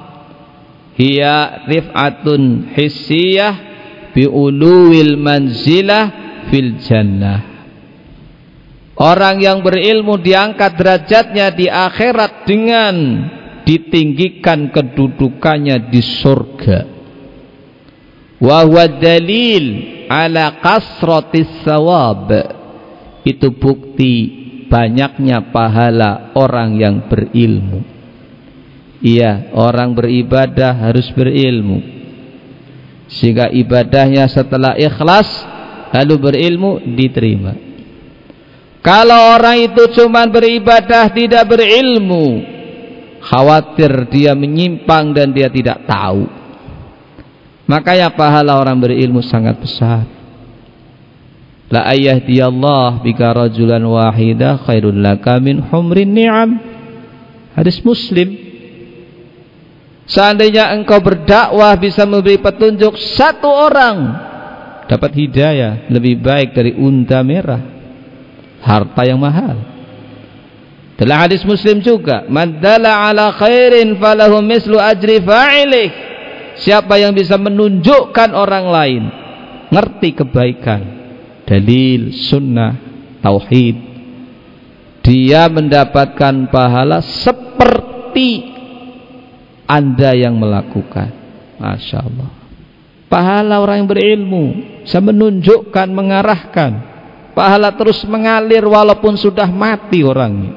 hiya rif'atun hissiyah bi'uluwil manzilah fil jannah. Orang yang berilmu diangkat derajatnya di akhirat dengan ditinggikan kedudukannya di surga. Wa huwa dalil ala kasratis sawab. Itu bukti banyaknya pahala orang yang berilmu. Iya, orang beribadah harus berilmu, sehingga ibadahnya setelah ikhlas lalu berilmu diterima. Kalau orang itu cuma beribadah tidak berilmu, khawatir dia menyimpang dan dia tidak tahu. Makanya pahala orang berilmu sangat besar. La ayahdiyallah bika rajulan wahida khairul laka min humrin ni'am. Hadis Muslim. Seandainya engkau berdakwah bisa memberi petunjuk satu orang dapat hidayah, lebih baik dari unta merah, harta yang mahal. Dalam hadis Muslim juga, man dalla ala khairin falahu mislu ajri fa'ilih. Siapa yang bisa menunjukkan orang lain ngerti kebaikan, dalil, sunnah, tauhid, dia mendapatkan pahala seperti Anda yang melakukan. Masya Allah. Pahala orang yang berilmu bisa menunjukkan, mengarahkan. Pahala terus mengalir walaupun sudah mati orangnya.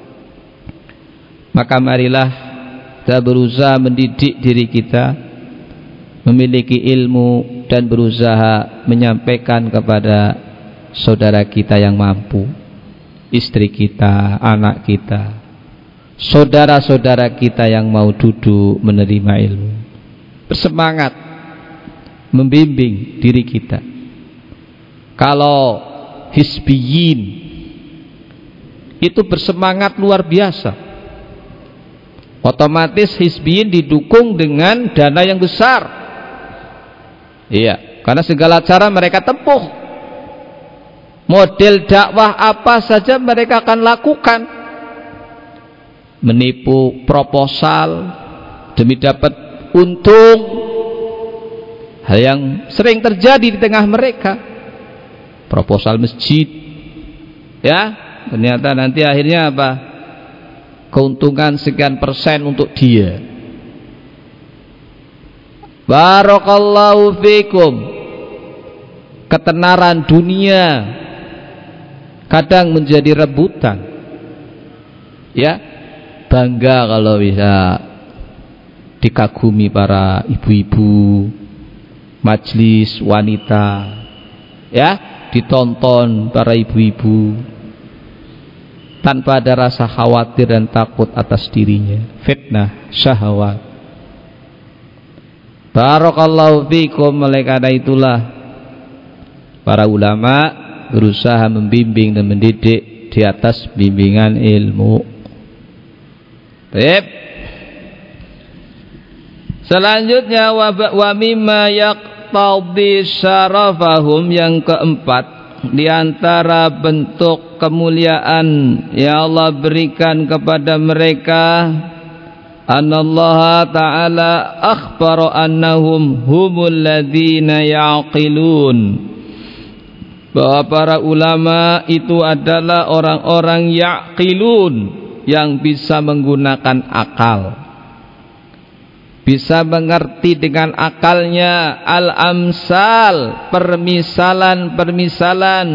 Maka marilah kita berusaha mendidik diri kita memiliki ilmu dan berusaha menyampaikan kepada saudara kita yang mampu, istri kita, anak kita, saudara-saudara kita yang mau duduk menerima ilmu. Bersemangat membimbing diri kita. Kalau hizbiyin itu bersemangat luar biasa, otomatis hizbiyin didukung dengan dana yang besar. Iya, karena segala cara mereka tempuh. Model dakwah apa saja mereka akan lakukan. Menipu proposal demi dapat untung, hal yang sering terjadi di tengah mereka. Proposal masjid, ya, ternyata nanti akhirnya apa? Keuntungan sekian persen untuk dia. Barakallahu fikum. Ketenaran dunia kadang menjadi rebutan. Ya, bangga kalau bisa dikagumi para ibu-ibu, majelis wanita, ya, ditonton para ibu-ibu tanpa ada rasa khawatir dan takut atas dirinya. Fitnah, syahwat. Barakallahu fikum. Oleh karena itulah para ulama berusaha membimbing dan mendidik di atas bimbingan ilmu. Baik. Selanjutnya wa mimma yaqtadi syarafahum, yang keempat, di antara bentuk kemuliaan yang Allah berikan kepada mereka, anallaha ta'ala akhbara annahum humul ladzina yaqilun. bahwa para ulama itu adalah orang-orang yaqilun, yang bisa menggunakan akal, bisa mengerti dengan akalnya al-amsal, permisalan-permisalan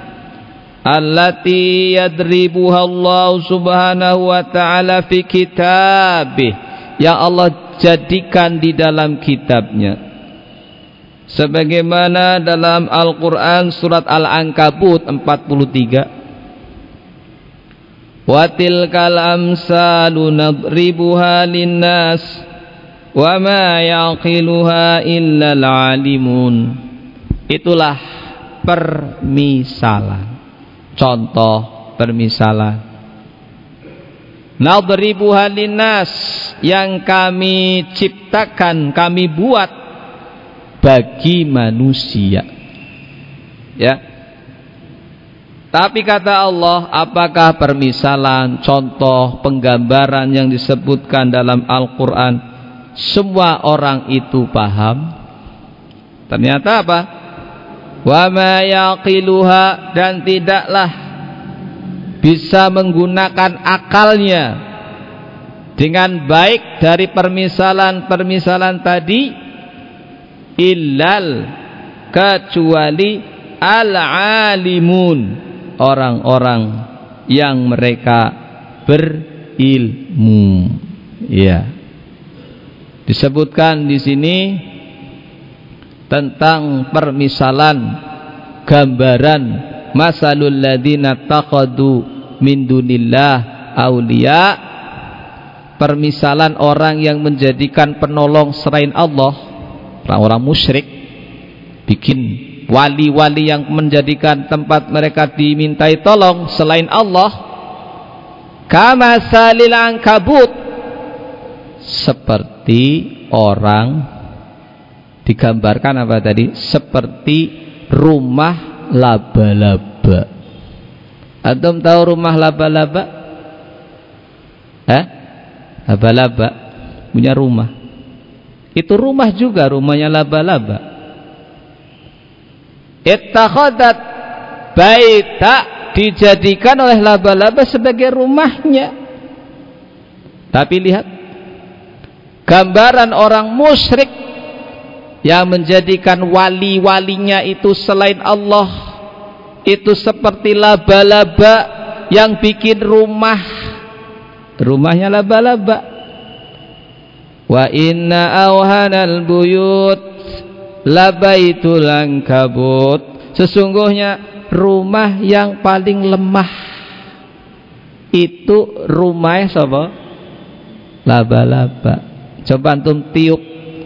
allati yadribuha Allah subhanahu wa ta'ala fi kitabih, yang Allah jadikan di dalam kitabnya, sebagaimana dalam Al-Quran surat Al-Ankabut 43, wa tilkal amsalu nadribuha linnas wa ma yaqiluha illal alimun. Itulah permisalan, contoh permisalan. Nadribuha linnas, yang kami ciptakan, kami buat bagi manusia, ya. Tapi kata Allah, apakah permisalan, contoh, penggambaran yang disebutkan dalam Al-Quran semua orang itu paham? Ternyata apa? Wa ma yaqiluha, dan tidaklah bisa menggunakan akalnya dengan baik dari permisalan-permisalan tadi, illal, kecuali al-alimun, orang-orang yang mereka berilmu. Ya, disebutkan di sini tentang permisalan, gambaran masalul ladzina taqadu min dunillah auliya, permisalan orang yang menjadikan penolong selain Allah, orang-orang musyrik, bikin wali-wali yang menjadikan tempat mereka dimintai tolong selain Allah. Kama salil ankabut, seperti orang, digambarkan apa tadi? Seperti rumah laba-laba. Antum tahu rumah laba-laba? Laba-laba punya rumah. Itu rumah juga, rumahnya laba-laba. Ittakhadat baita, dijadikan oleh laba-laba sebagai rumahnya. Tapi lihat gambaran orang musyrik yang menjadikan wali-walinya itu selain Allah, itu seperti laba-laba yang bikin rumahnya laba-laba. Wa inna awhanal buyut labaitul ankabut, sesungguhnya rumah yang paling lemah itu rumahnya siapa? Laba-laba. Coba antum tiup,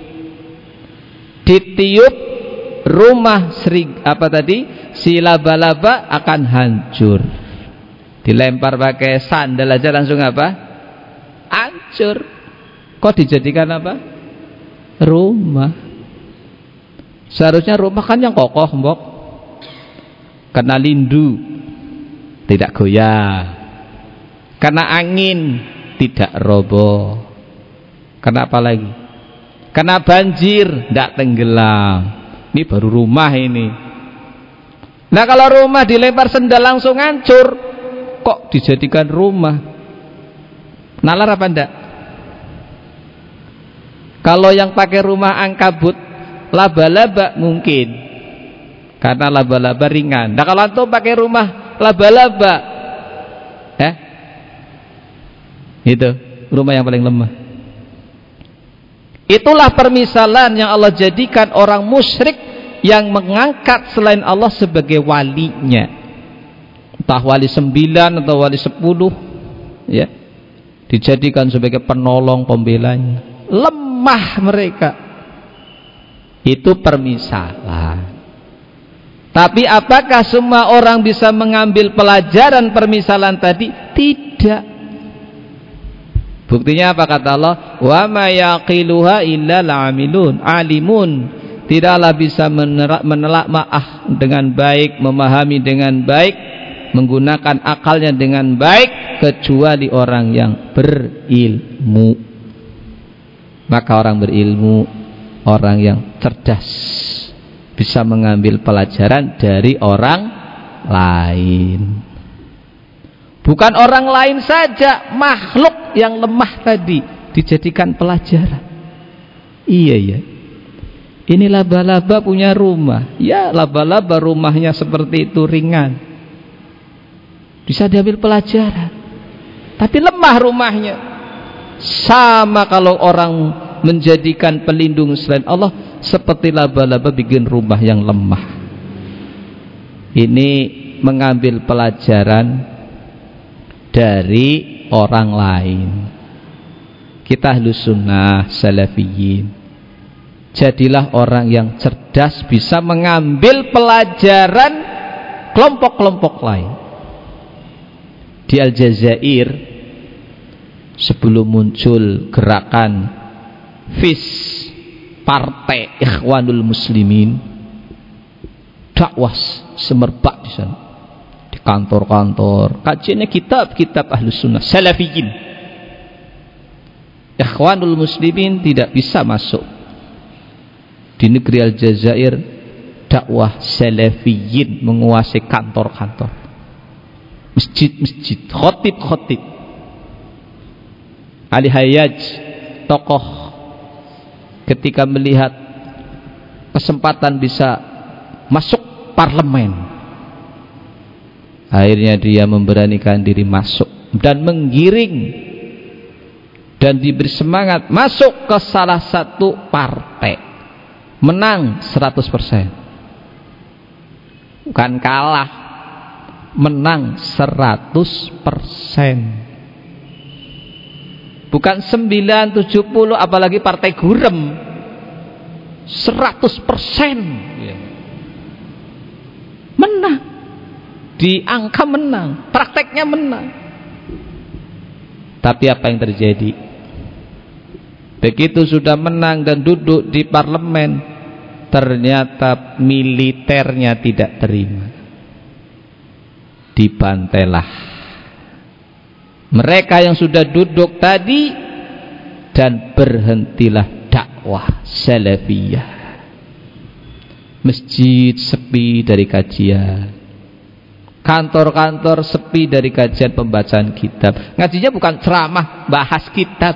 ditiup rumah si laba-laba akan hancur. Dilempar pakai sandal aja langsung apa? Hancur. Kok dijadikan apa? Rumah. Seharusnya rumah kan yang kokoh, mbok, kena lindu tidak goyah, kena angin tidak roboh, kena apa lagi? Kena banjir tidak tenggelam. Ini baru rumah ini. Nah, kalau rumah dilempar sendal langsung hancur, kok dijadikan rumah? Nalar apa enggak? Kalau yang pakai rumah ankabut, laba-laba mungkin, karena laba-laba ringan. Nah, kalau antum pakai rumah laba-laba, itu rumah yang paling lemah. Itulah permisalan yang Allah jadikan orang musyrik yang mengangkat selain Allah sebagai walinya, entah wali 9 atau wali 10, ya, dijadikan sebagai penolong pembelanya. Lemah mereka. Itu permisalan. Tapi apakah semua orang bisa mengambil pelajaran permisalan tadi? Tidak. Buktinya apa kata Allah? Wa ma yaqiluha illa al-amilun, alimun. Tidaklah bisa menelaah dengan baik, memahami dengan baik, menggunakan akalnya dengan baik, kecuali orang yang berilmu. Maka orang berilmu, orang yang cerdas, bisa mengambil pelajaran dari orang lain. Bukan orang lain saja, makhluk yang lemah tadi dijadikan pelajaran. Iya ya. Ini laba-laba punya rumah. Ya, laba-laba rumahnya seperti itu ringan. Bisa diambil pelajaran. Tapi lemah rumahnya. Sama kalau orang menjadikan pelindung selain Allah, seperti laba-laba bikin rumah yang lemah. Ini mengambil pelajaran dari orang lain. Kita Ahlus Sunnah Salafiyin, jadilah orang yang cerdas, bisa mengambil pelajaran kelompok-kelompok lain. Di Aljazair, sebelum muncul gerakan FIS, Partai Ikhwanul Muslimin, dakwah semerbak di sana, di kantor-kantor, kajiannya kitab-kitab Ahlus Sunnah Salafiyin. Ikhwanul Muslimin tidak bisa masuk. Di negeri Aljazair, dakwah Salafiyin menguasai kantor-kantor, masjid-masjid, khotib-khotib. Ali Hayyaj, tokoh, ketika melihat kesempatan bisa masuk parlemen, akhirnya dia memberanikan diri masuk dan menggiring dan diberi semangat masuk ke salah satu partai, menang 100%. Bukan kalah, menang 100%. Bukan 9-70, apalagi partai gurem, 100%. Menang. Di angka menang, prakteknya menang. Tapi apa yang terjadi? Begitu sudah menang dan duduk di parlemen, ternyata militernya tidak terima. Dibantailah mereka yang sudah duduk tadi, dan berhentilah dakwah salafiyah. Masjid sepi dari kajian, kantor-kantor sepi dari kajian pembacaan kitab. Ngajinya bukan ceramah, bahas kitab.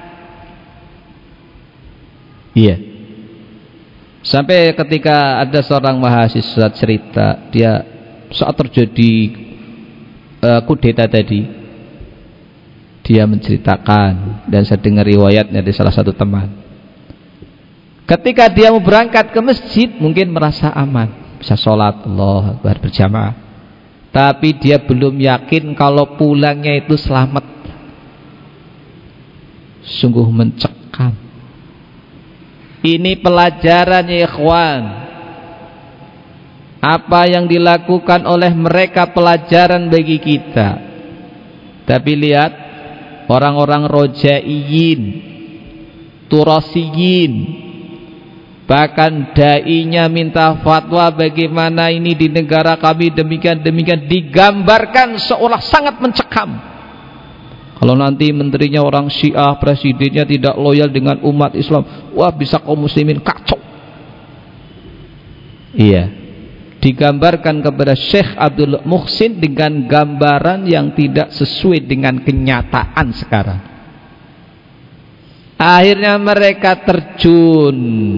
Iya. Sampai ketika ada seorang mahasiswa cerita, dia saat terjadi kudeta tadi, dia menceritakan, dan saya dengar riwayatnya dari salah satu teman. Ketika dia mau berangkat ke masjid, mungkin merasa aman, bisa sholat Allahu Akbar berjamaah, tapi dia belum yakin kalau pulangnya itu selamat. Sungguh mencekam. Ini pelajaran ya ikhwan. Apa yang dilakukan oleh mereka pelajaran bagi kita. Tapi lihat, orang-orang rojaiyin, turasiyin, bahkan dai-nya minta fatwa bagaimana ini di negara kami demikian-demikian, digambarkan seolah sangat mencekam. Kalau nanti menterinya orang Syiah, presidennya tidak loyal dengan umat Islam, wah bisa kaum muslimin kacau. Iya, digambarkan kepada Syekh Abdul Muhsin dengan gambaran yang tidak sesuai dengan kenyataan sekarang. Akhirnya mereka terjun,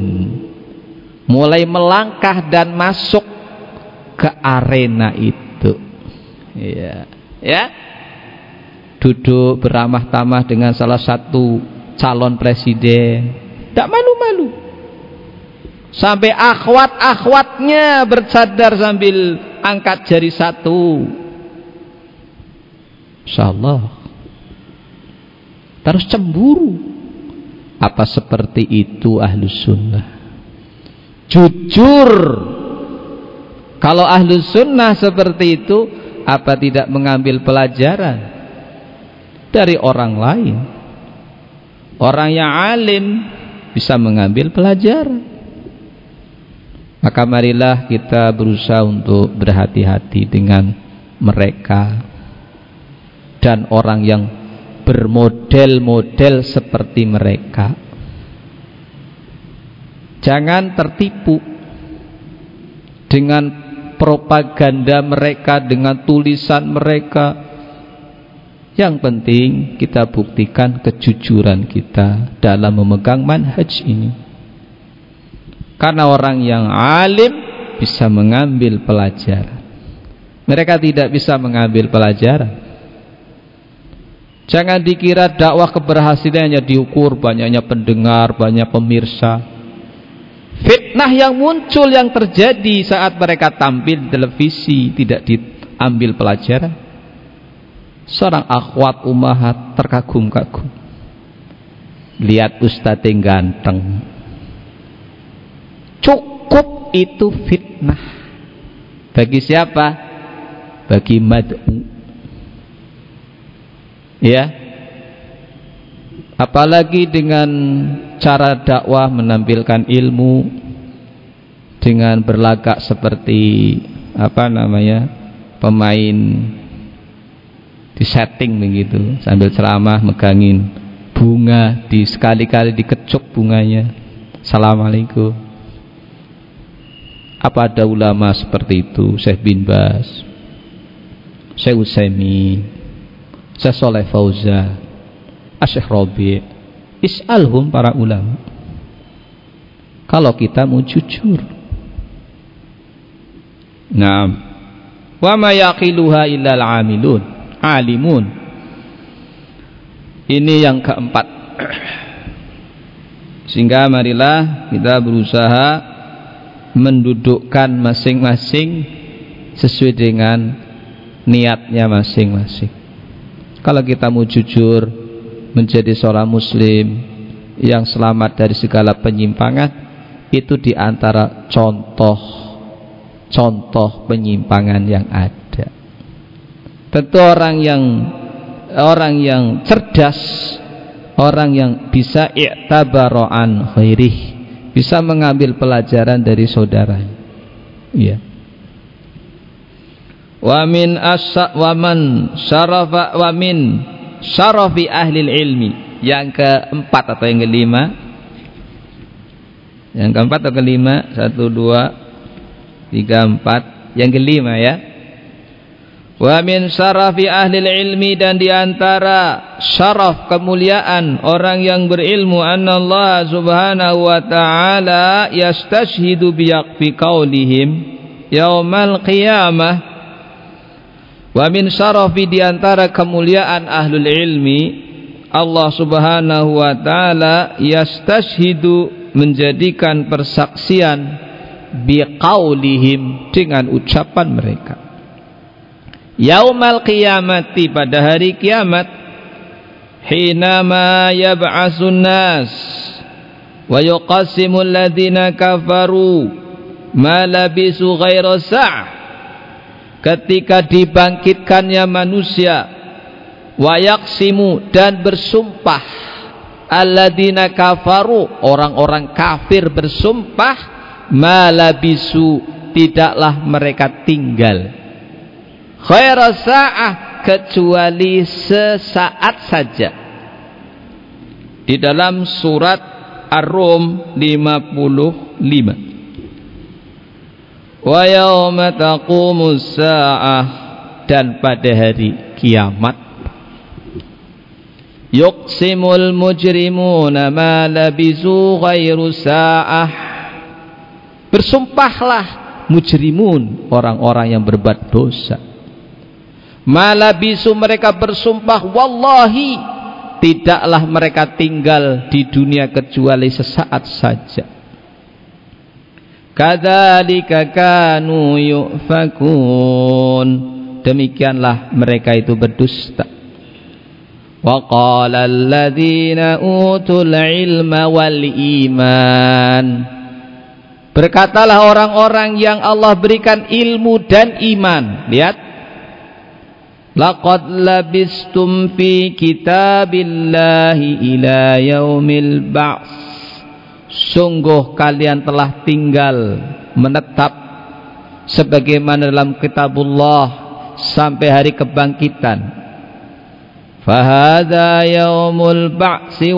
mulai melangkah dan masuk ke arena itu. Iya, ya. Duduk beramah-tamah dengan salah satu calon presiden, tidak malu-malu. Sampai akhwat-akhwatnya bercadar sambil angkat jari satu. Insyaallah. Terus cemburu. Apa seperti itu Ahlus Sunnah? Jujur. Kalau Ahlus Sunnah seperti itu, apa tidak mengambil pelajaran dari orang lain? Orang yang alim bisa mengambil pelajaran. Maka marilah kita berusaha untuk berhati-hati dengan mereka dan orang yang bermodel-model seperti mereka. Jangan tertipu. dengan propaganda mereka, dengan tulisan mereka. Yang penting kita buktikan kejujuran kita dalam memegang manhaj ini. Karena orang yang alim bisa mengambil pelajaran, mereka tidak bisa mengambil pelajaran. Jangan dikira dakwah keberhasilannya diukur banyaknya pendengar, banyak pemirsa. Fitnah yang muncul, yang terjadi saat mereka tampil di televisi tidak diambil pelajaran. Seorang akhwat ummahat terkagum-kagum lihat ustadz yang ganteng, cukup itu fitnah. Bagi siapa? Bagi mad'u. Ya, apalagi dengan cara dakwah menampilkan ilmu dengan berlagak seperti pemain di setting begitu, sambil ceramah megangin bunga, sekali-kali dikecup bunganya. Assalamualaikum. Apa ada ulama seperti itu? Syekh bin Baz, Syekh Utsaimin, Syekh Shalih Fauzan, Syekh Rabi', is'alhum para ulama. Kalau kita mau jujur. Naam. Wa ma yaqiluha illal 'amilun, alimun. Ini yang keempat. Sehingga marilah kita berusaha mendudukkan masing-masing sesuai dengan niatnya masing-masing. Kalau kita mau jujur menjadi seorang muslim yang selamat dari segala penyimpangan, itu diantara contoh penyimpangan yang ada. Tentu orang yang cerdas, orang yang bisa i'tabara an khairih, bisa mengambil pelajaran dari saudaranya. Iya. Wa min syarafi ahli ilmi. Yang keempat atau yang kelima? Yang keempat atau kelima? 1, 2, 3, 4. Yang kelima ya. Wa min syarafi ahli ilmi, dan diantara syaraf kemuliaan orang yang berilmu, anallah subhanahu wa ta'ala yastashhidu bi qaulihim yaumal qiyamah. Wa min syarafi, diantara kemuliaan ahlul ilmi, Allah subhanahu wa ta'ala yastashhidu, menjadikan persaksian biqaulihim, dengan ucapan mereka. Yaumal qiyamati, pada hari kiamat, hinama yab'asun nas wa yuqassimul ladzina kafaru ma labisu ghaira sa'ah, ketika dibangkitkannya manusia, wa yaqsimu, dan bersumpah, alladzina kafaru, orang-orang kafir bersumpah, ma labisu, tidaklah mereka tinggal, khaira sa'ah, kecuali sesaat saja. Di dalam surat Ar-Rum 55. Wa yauma taqumus sa'ah, dan pada hari kiamat, yuqsimul mujrimuna ma labisu ghairu sa'ah, bersumpahlah mujrimun, orang-orang yang berbuat dosa, ma labisu, mereka bersumpah, wallahi, tidaklah mereka tinggal di dunia kecuali sesaat saja. Kadzalika kanu yufakun, demikianlah mereka itu berdusta. Wa qala alladzina utul ilma wal iman, berkatalah orang-orang yang Allah berikan ilmu dan iman. Lihat, laqad labistum fi kitabillahi ila yaumil ba'ts, sungguh kalian telah tinggal menetap sebagaimana dalam kitabullah sampai hari kebangkitan. Fahadha yaumul ba'si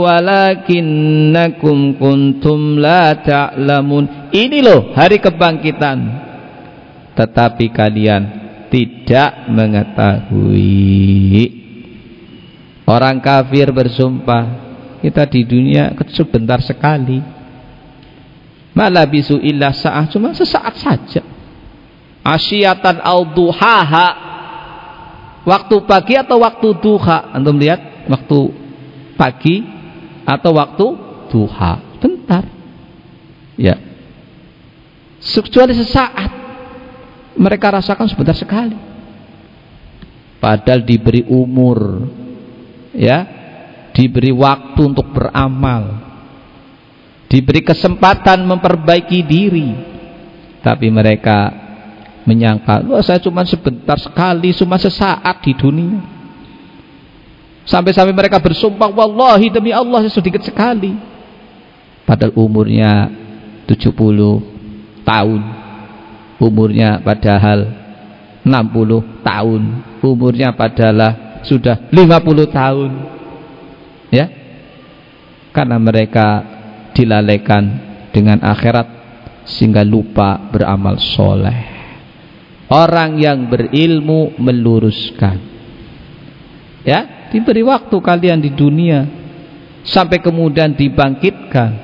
walakinnakum kuntum la ta'lamun. Ini loh hari kebangkitan, tetapi kalian tidak mengetahui. Orang kafir bersumpah, kita di dunia sebentar sekali. Malabisu illa sa'ah, cuma sesaat saja. Asyiyatan au duhaha, waktu pagi atau waktu duha. Antum lihat, waktu pagi atau waktu duha, bentar. Ya. Kecuali sesaat, mereka rasakan sebentar sekali. Padahal diberi umur, ya, diberi waktu untuk beramal, diberi kesempatan memperbaiki diri, tapi mereka menyangka, wah saya cuma sebentar sekali, cuma sesaat di dunia. Sampai-sampai mereka bersumpah, wallahi demi Allah sedikit sekali, padahal umurnya 70 tahun, umurnya padahal 60 tahun, umurnya padahal sudah 50 tahun, ya, karena mereka dilalaikan dengan akhirat sehingga lupa beramal soleh. Orang yang berilmu meluruskan, ya, diberi waktu kalian di dunia sampai kemudian dibangkitkan.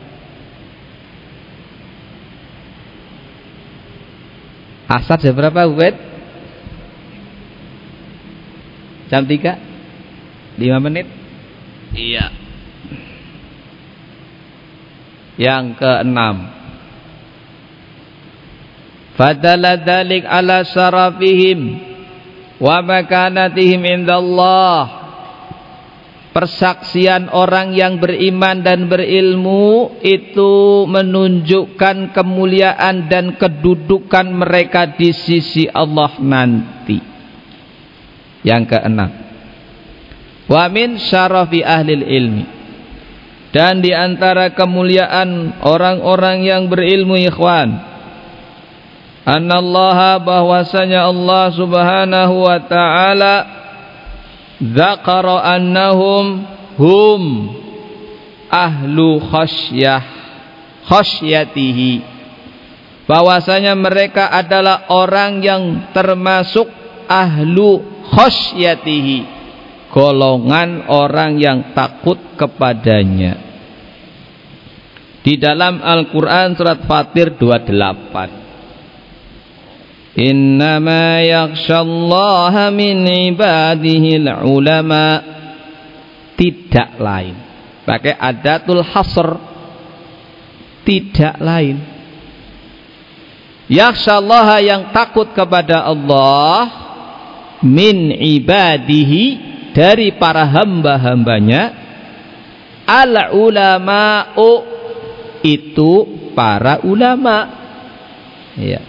Asar jam berapa, Ubed? Jam 3? 5 menit? Iya. Yang ke-6, fadalla dzalik ala syarafihim wa makanatihim indallah. Persaksian orang yang beriman dan berilmu itu menunjukkan kemuliaan dan kedudukan mereka di sisi Allah nanti. Yang ke-6, wa min syarafi ahlil ilmi, dan di antara kemuliaan orang-orang yang berilmu, ikhwan, anallaha, bahwasanya Allah subhanahu wa ta'ala dzakara annahum hum ahlu khasyatihi, bahwasanya mereka adalah orang yang termasuk ahlu khasyatihi, golongan orang yang takut kepadanya. Di dalam Al-Quran surat Fatir 28, innama yakhshallaha min ibadihil ulama, tidak lain, pakai adatul hasr, tidak lain, yakhshallaha, yang takut kepada Allah, min ibadihi, dari para hamba-hambanya, al ulama'u, itu para ulama, ya.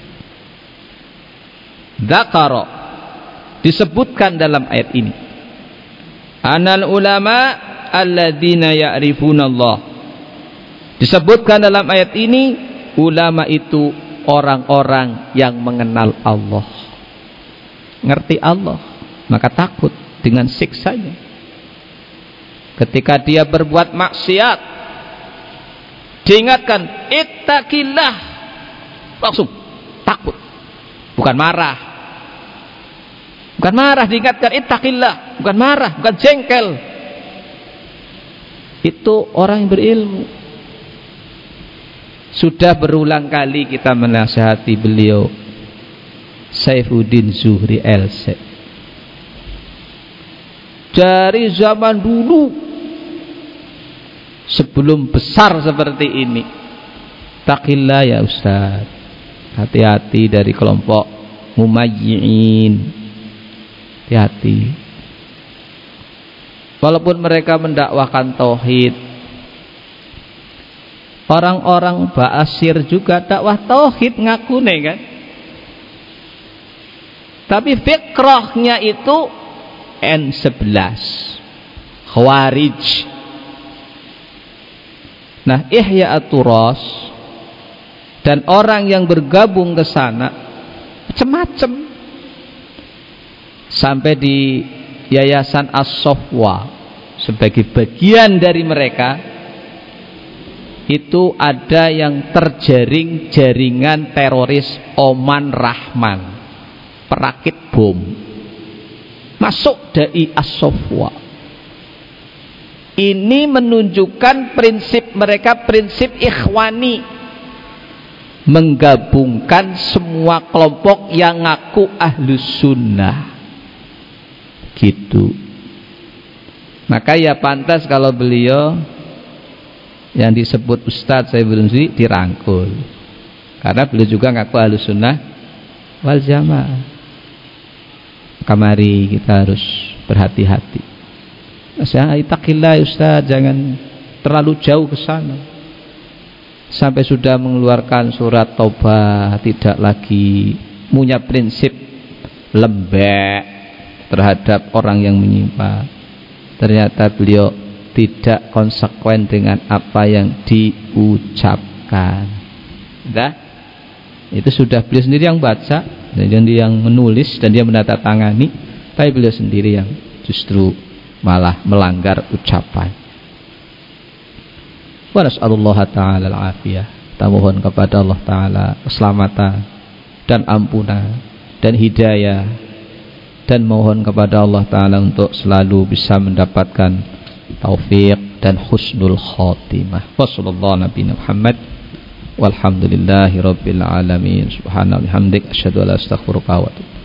Dzakara, disebutkan dalam ayat ini, anal ulama alladzina ya'rifuna Allah, disebutkan dalam ayat ini ulama itu orang-orang yang mengenal Allah, ngerti Allah, maka takut dengan siksanya. Ketika dia berbuat maksiat, diingatkan ittaqillah, langsung takut, bukan marah, bukan marah, diingatkan ittaqillah, bukan marah, bukan jengkel. Itu orang yang berilmu. Sudah berulang kali kita menasihati beliau, Saifuddin Zuhri LC, dari zaman dulu sebelum besar seperti ini, taqillah ya Ustaz, hati-hati dari kelompok mumayyi'in, hati-hati. Walaupun mereka mendakwahkan tauhid, orang-orang Ba'asyir juga dakwah tauhid ngakune kan, tapi fikrahnya itu N11 Khawarij. Nah, Ihya At-Turas dan orang yang bergabung ke sana macam-macam, sampai di Yayasan As-Sofwa sebagai bagian dari mereka itu ada yang terjaring jaringan teroris Oman Rahman, perakit bom, masuk dai As-Sofwa. Ini menunjukkan prinsip mereka, prinsip ikhwani, menggabungkan semua kelompok yang ngaku ahlus sunnah gitu. Maka ya pantas kalau beliau yang disebut Ustadz saya berunzi dirangkul, karena beliau juga ngaku ahlus sunnah wal jamaah. Mari kita harus berhati-hati. Ittaqillah Ustadz, jangan terlalu jauh ke sana sampai sudah mengeluarkan surat taubah, tidak lagi punya prinsip lembek terhadap orang yang menyimpang. Ternyata beliau tidak konsekuen dengan apa yang diucapkan. Nah, itu sudah beliau sendiri yang baca, dan dia yang menulis, dan dia menandatangani, tapi beliau sendiri yang justru malah melanggar ucapan. Wa nas'alullah ta'ala al-afiyah. Kita mohon kepada Allah Ta'ala keselamatan dan ampunan dan hidayah, dan mohon kepada Allah Ta'ala untuk selalu bisa mendapatkan taufik dan husnul khotimah. Wassallallahu Nabi Muhammad walhamdulillahi rabbil alamin. Subhanallah hamdik asyhadu an la ilaha illa anta astaghfiruka wa atubu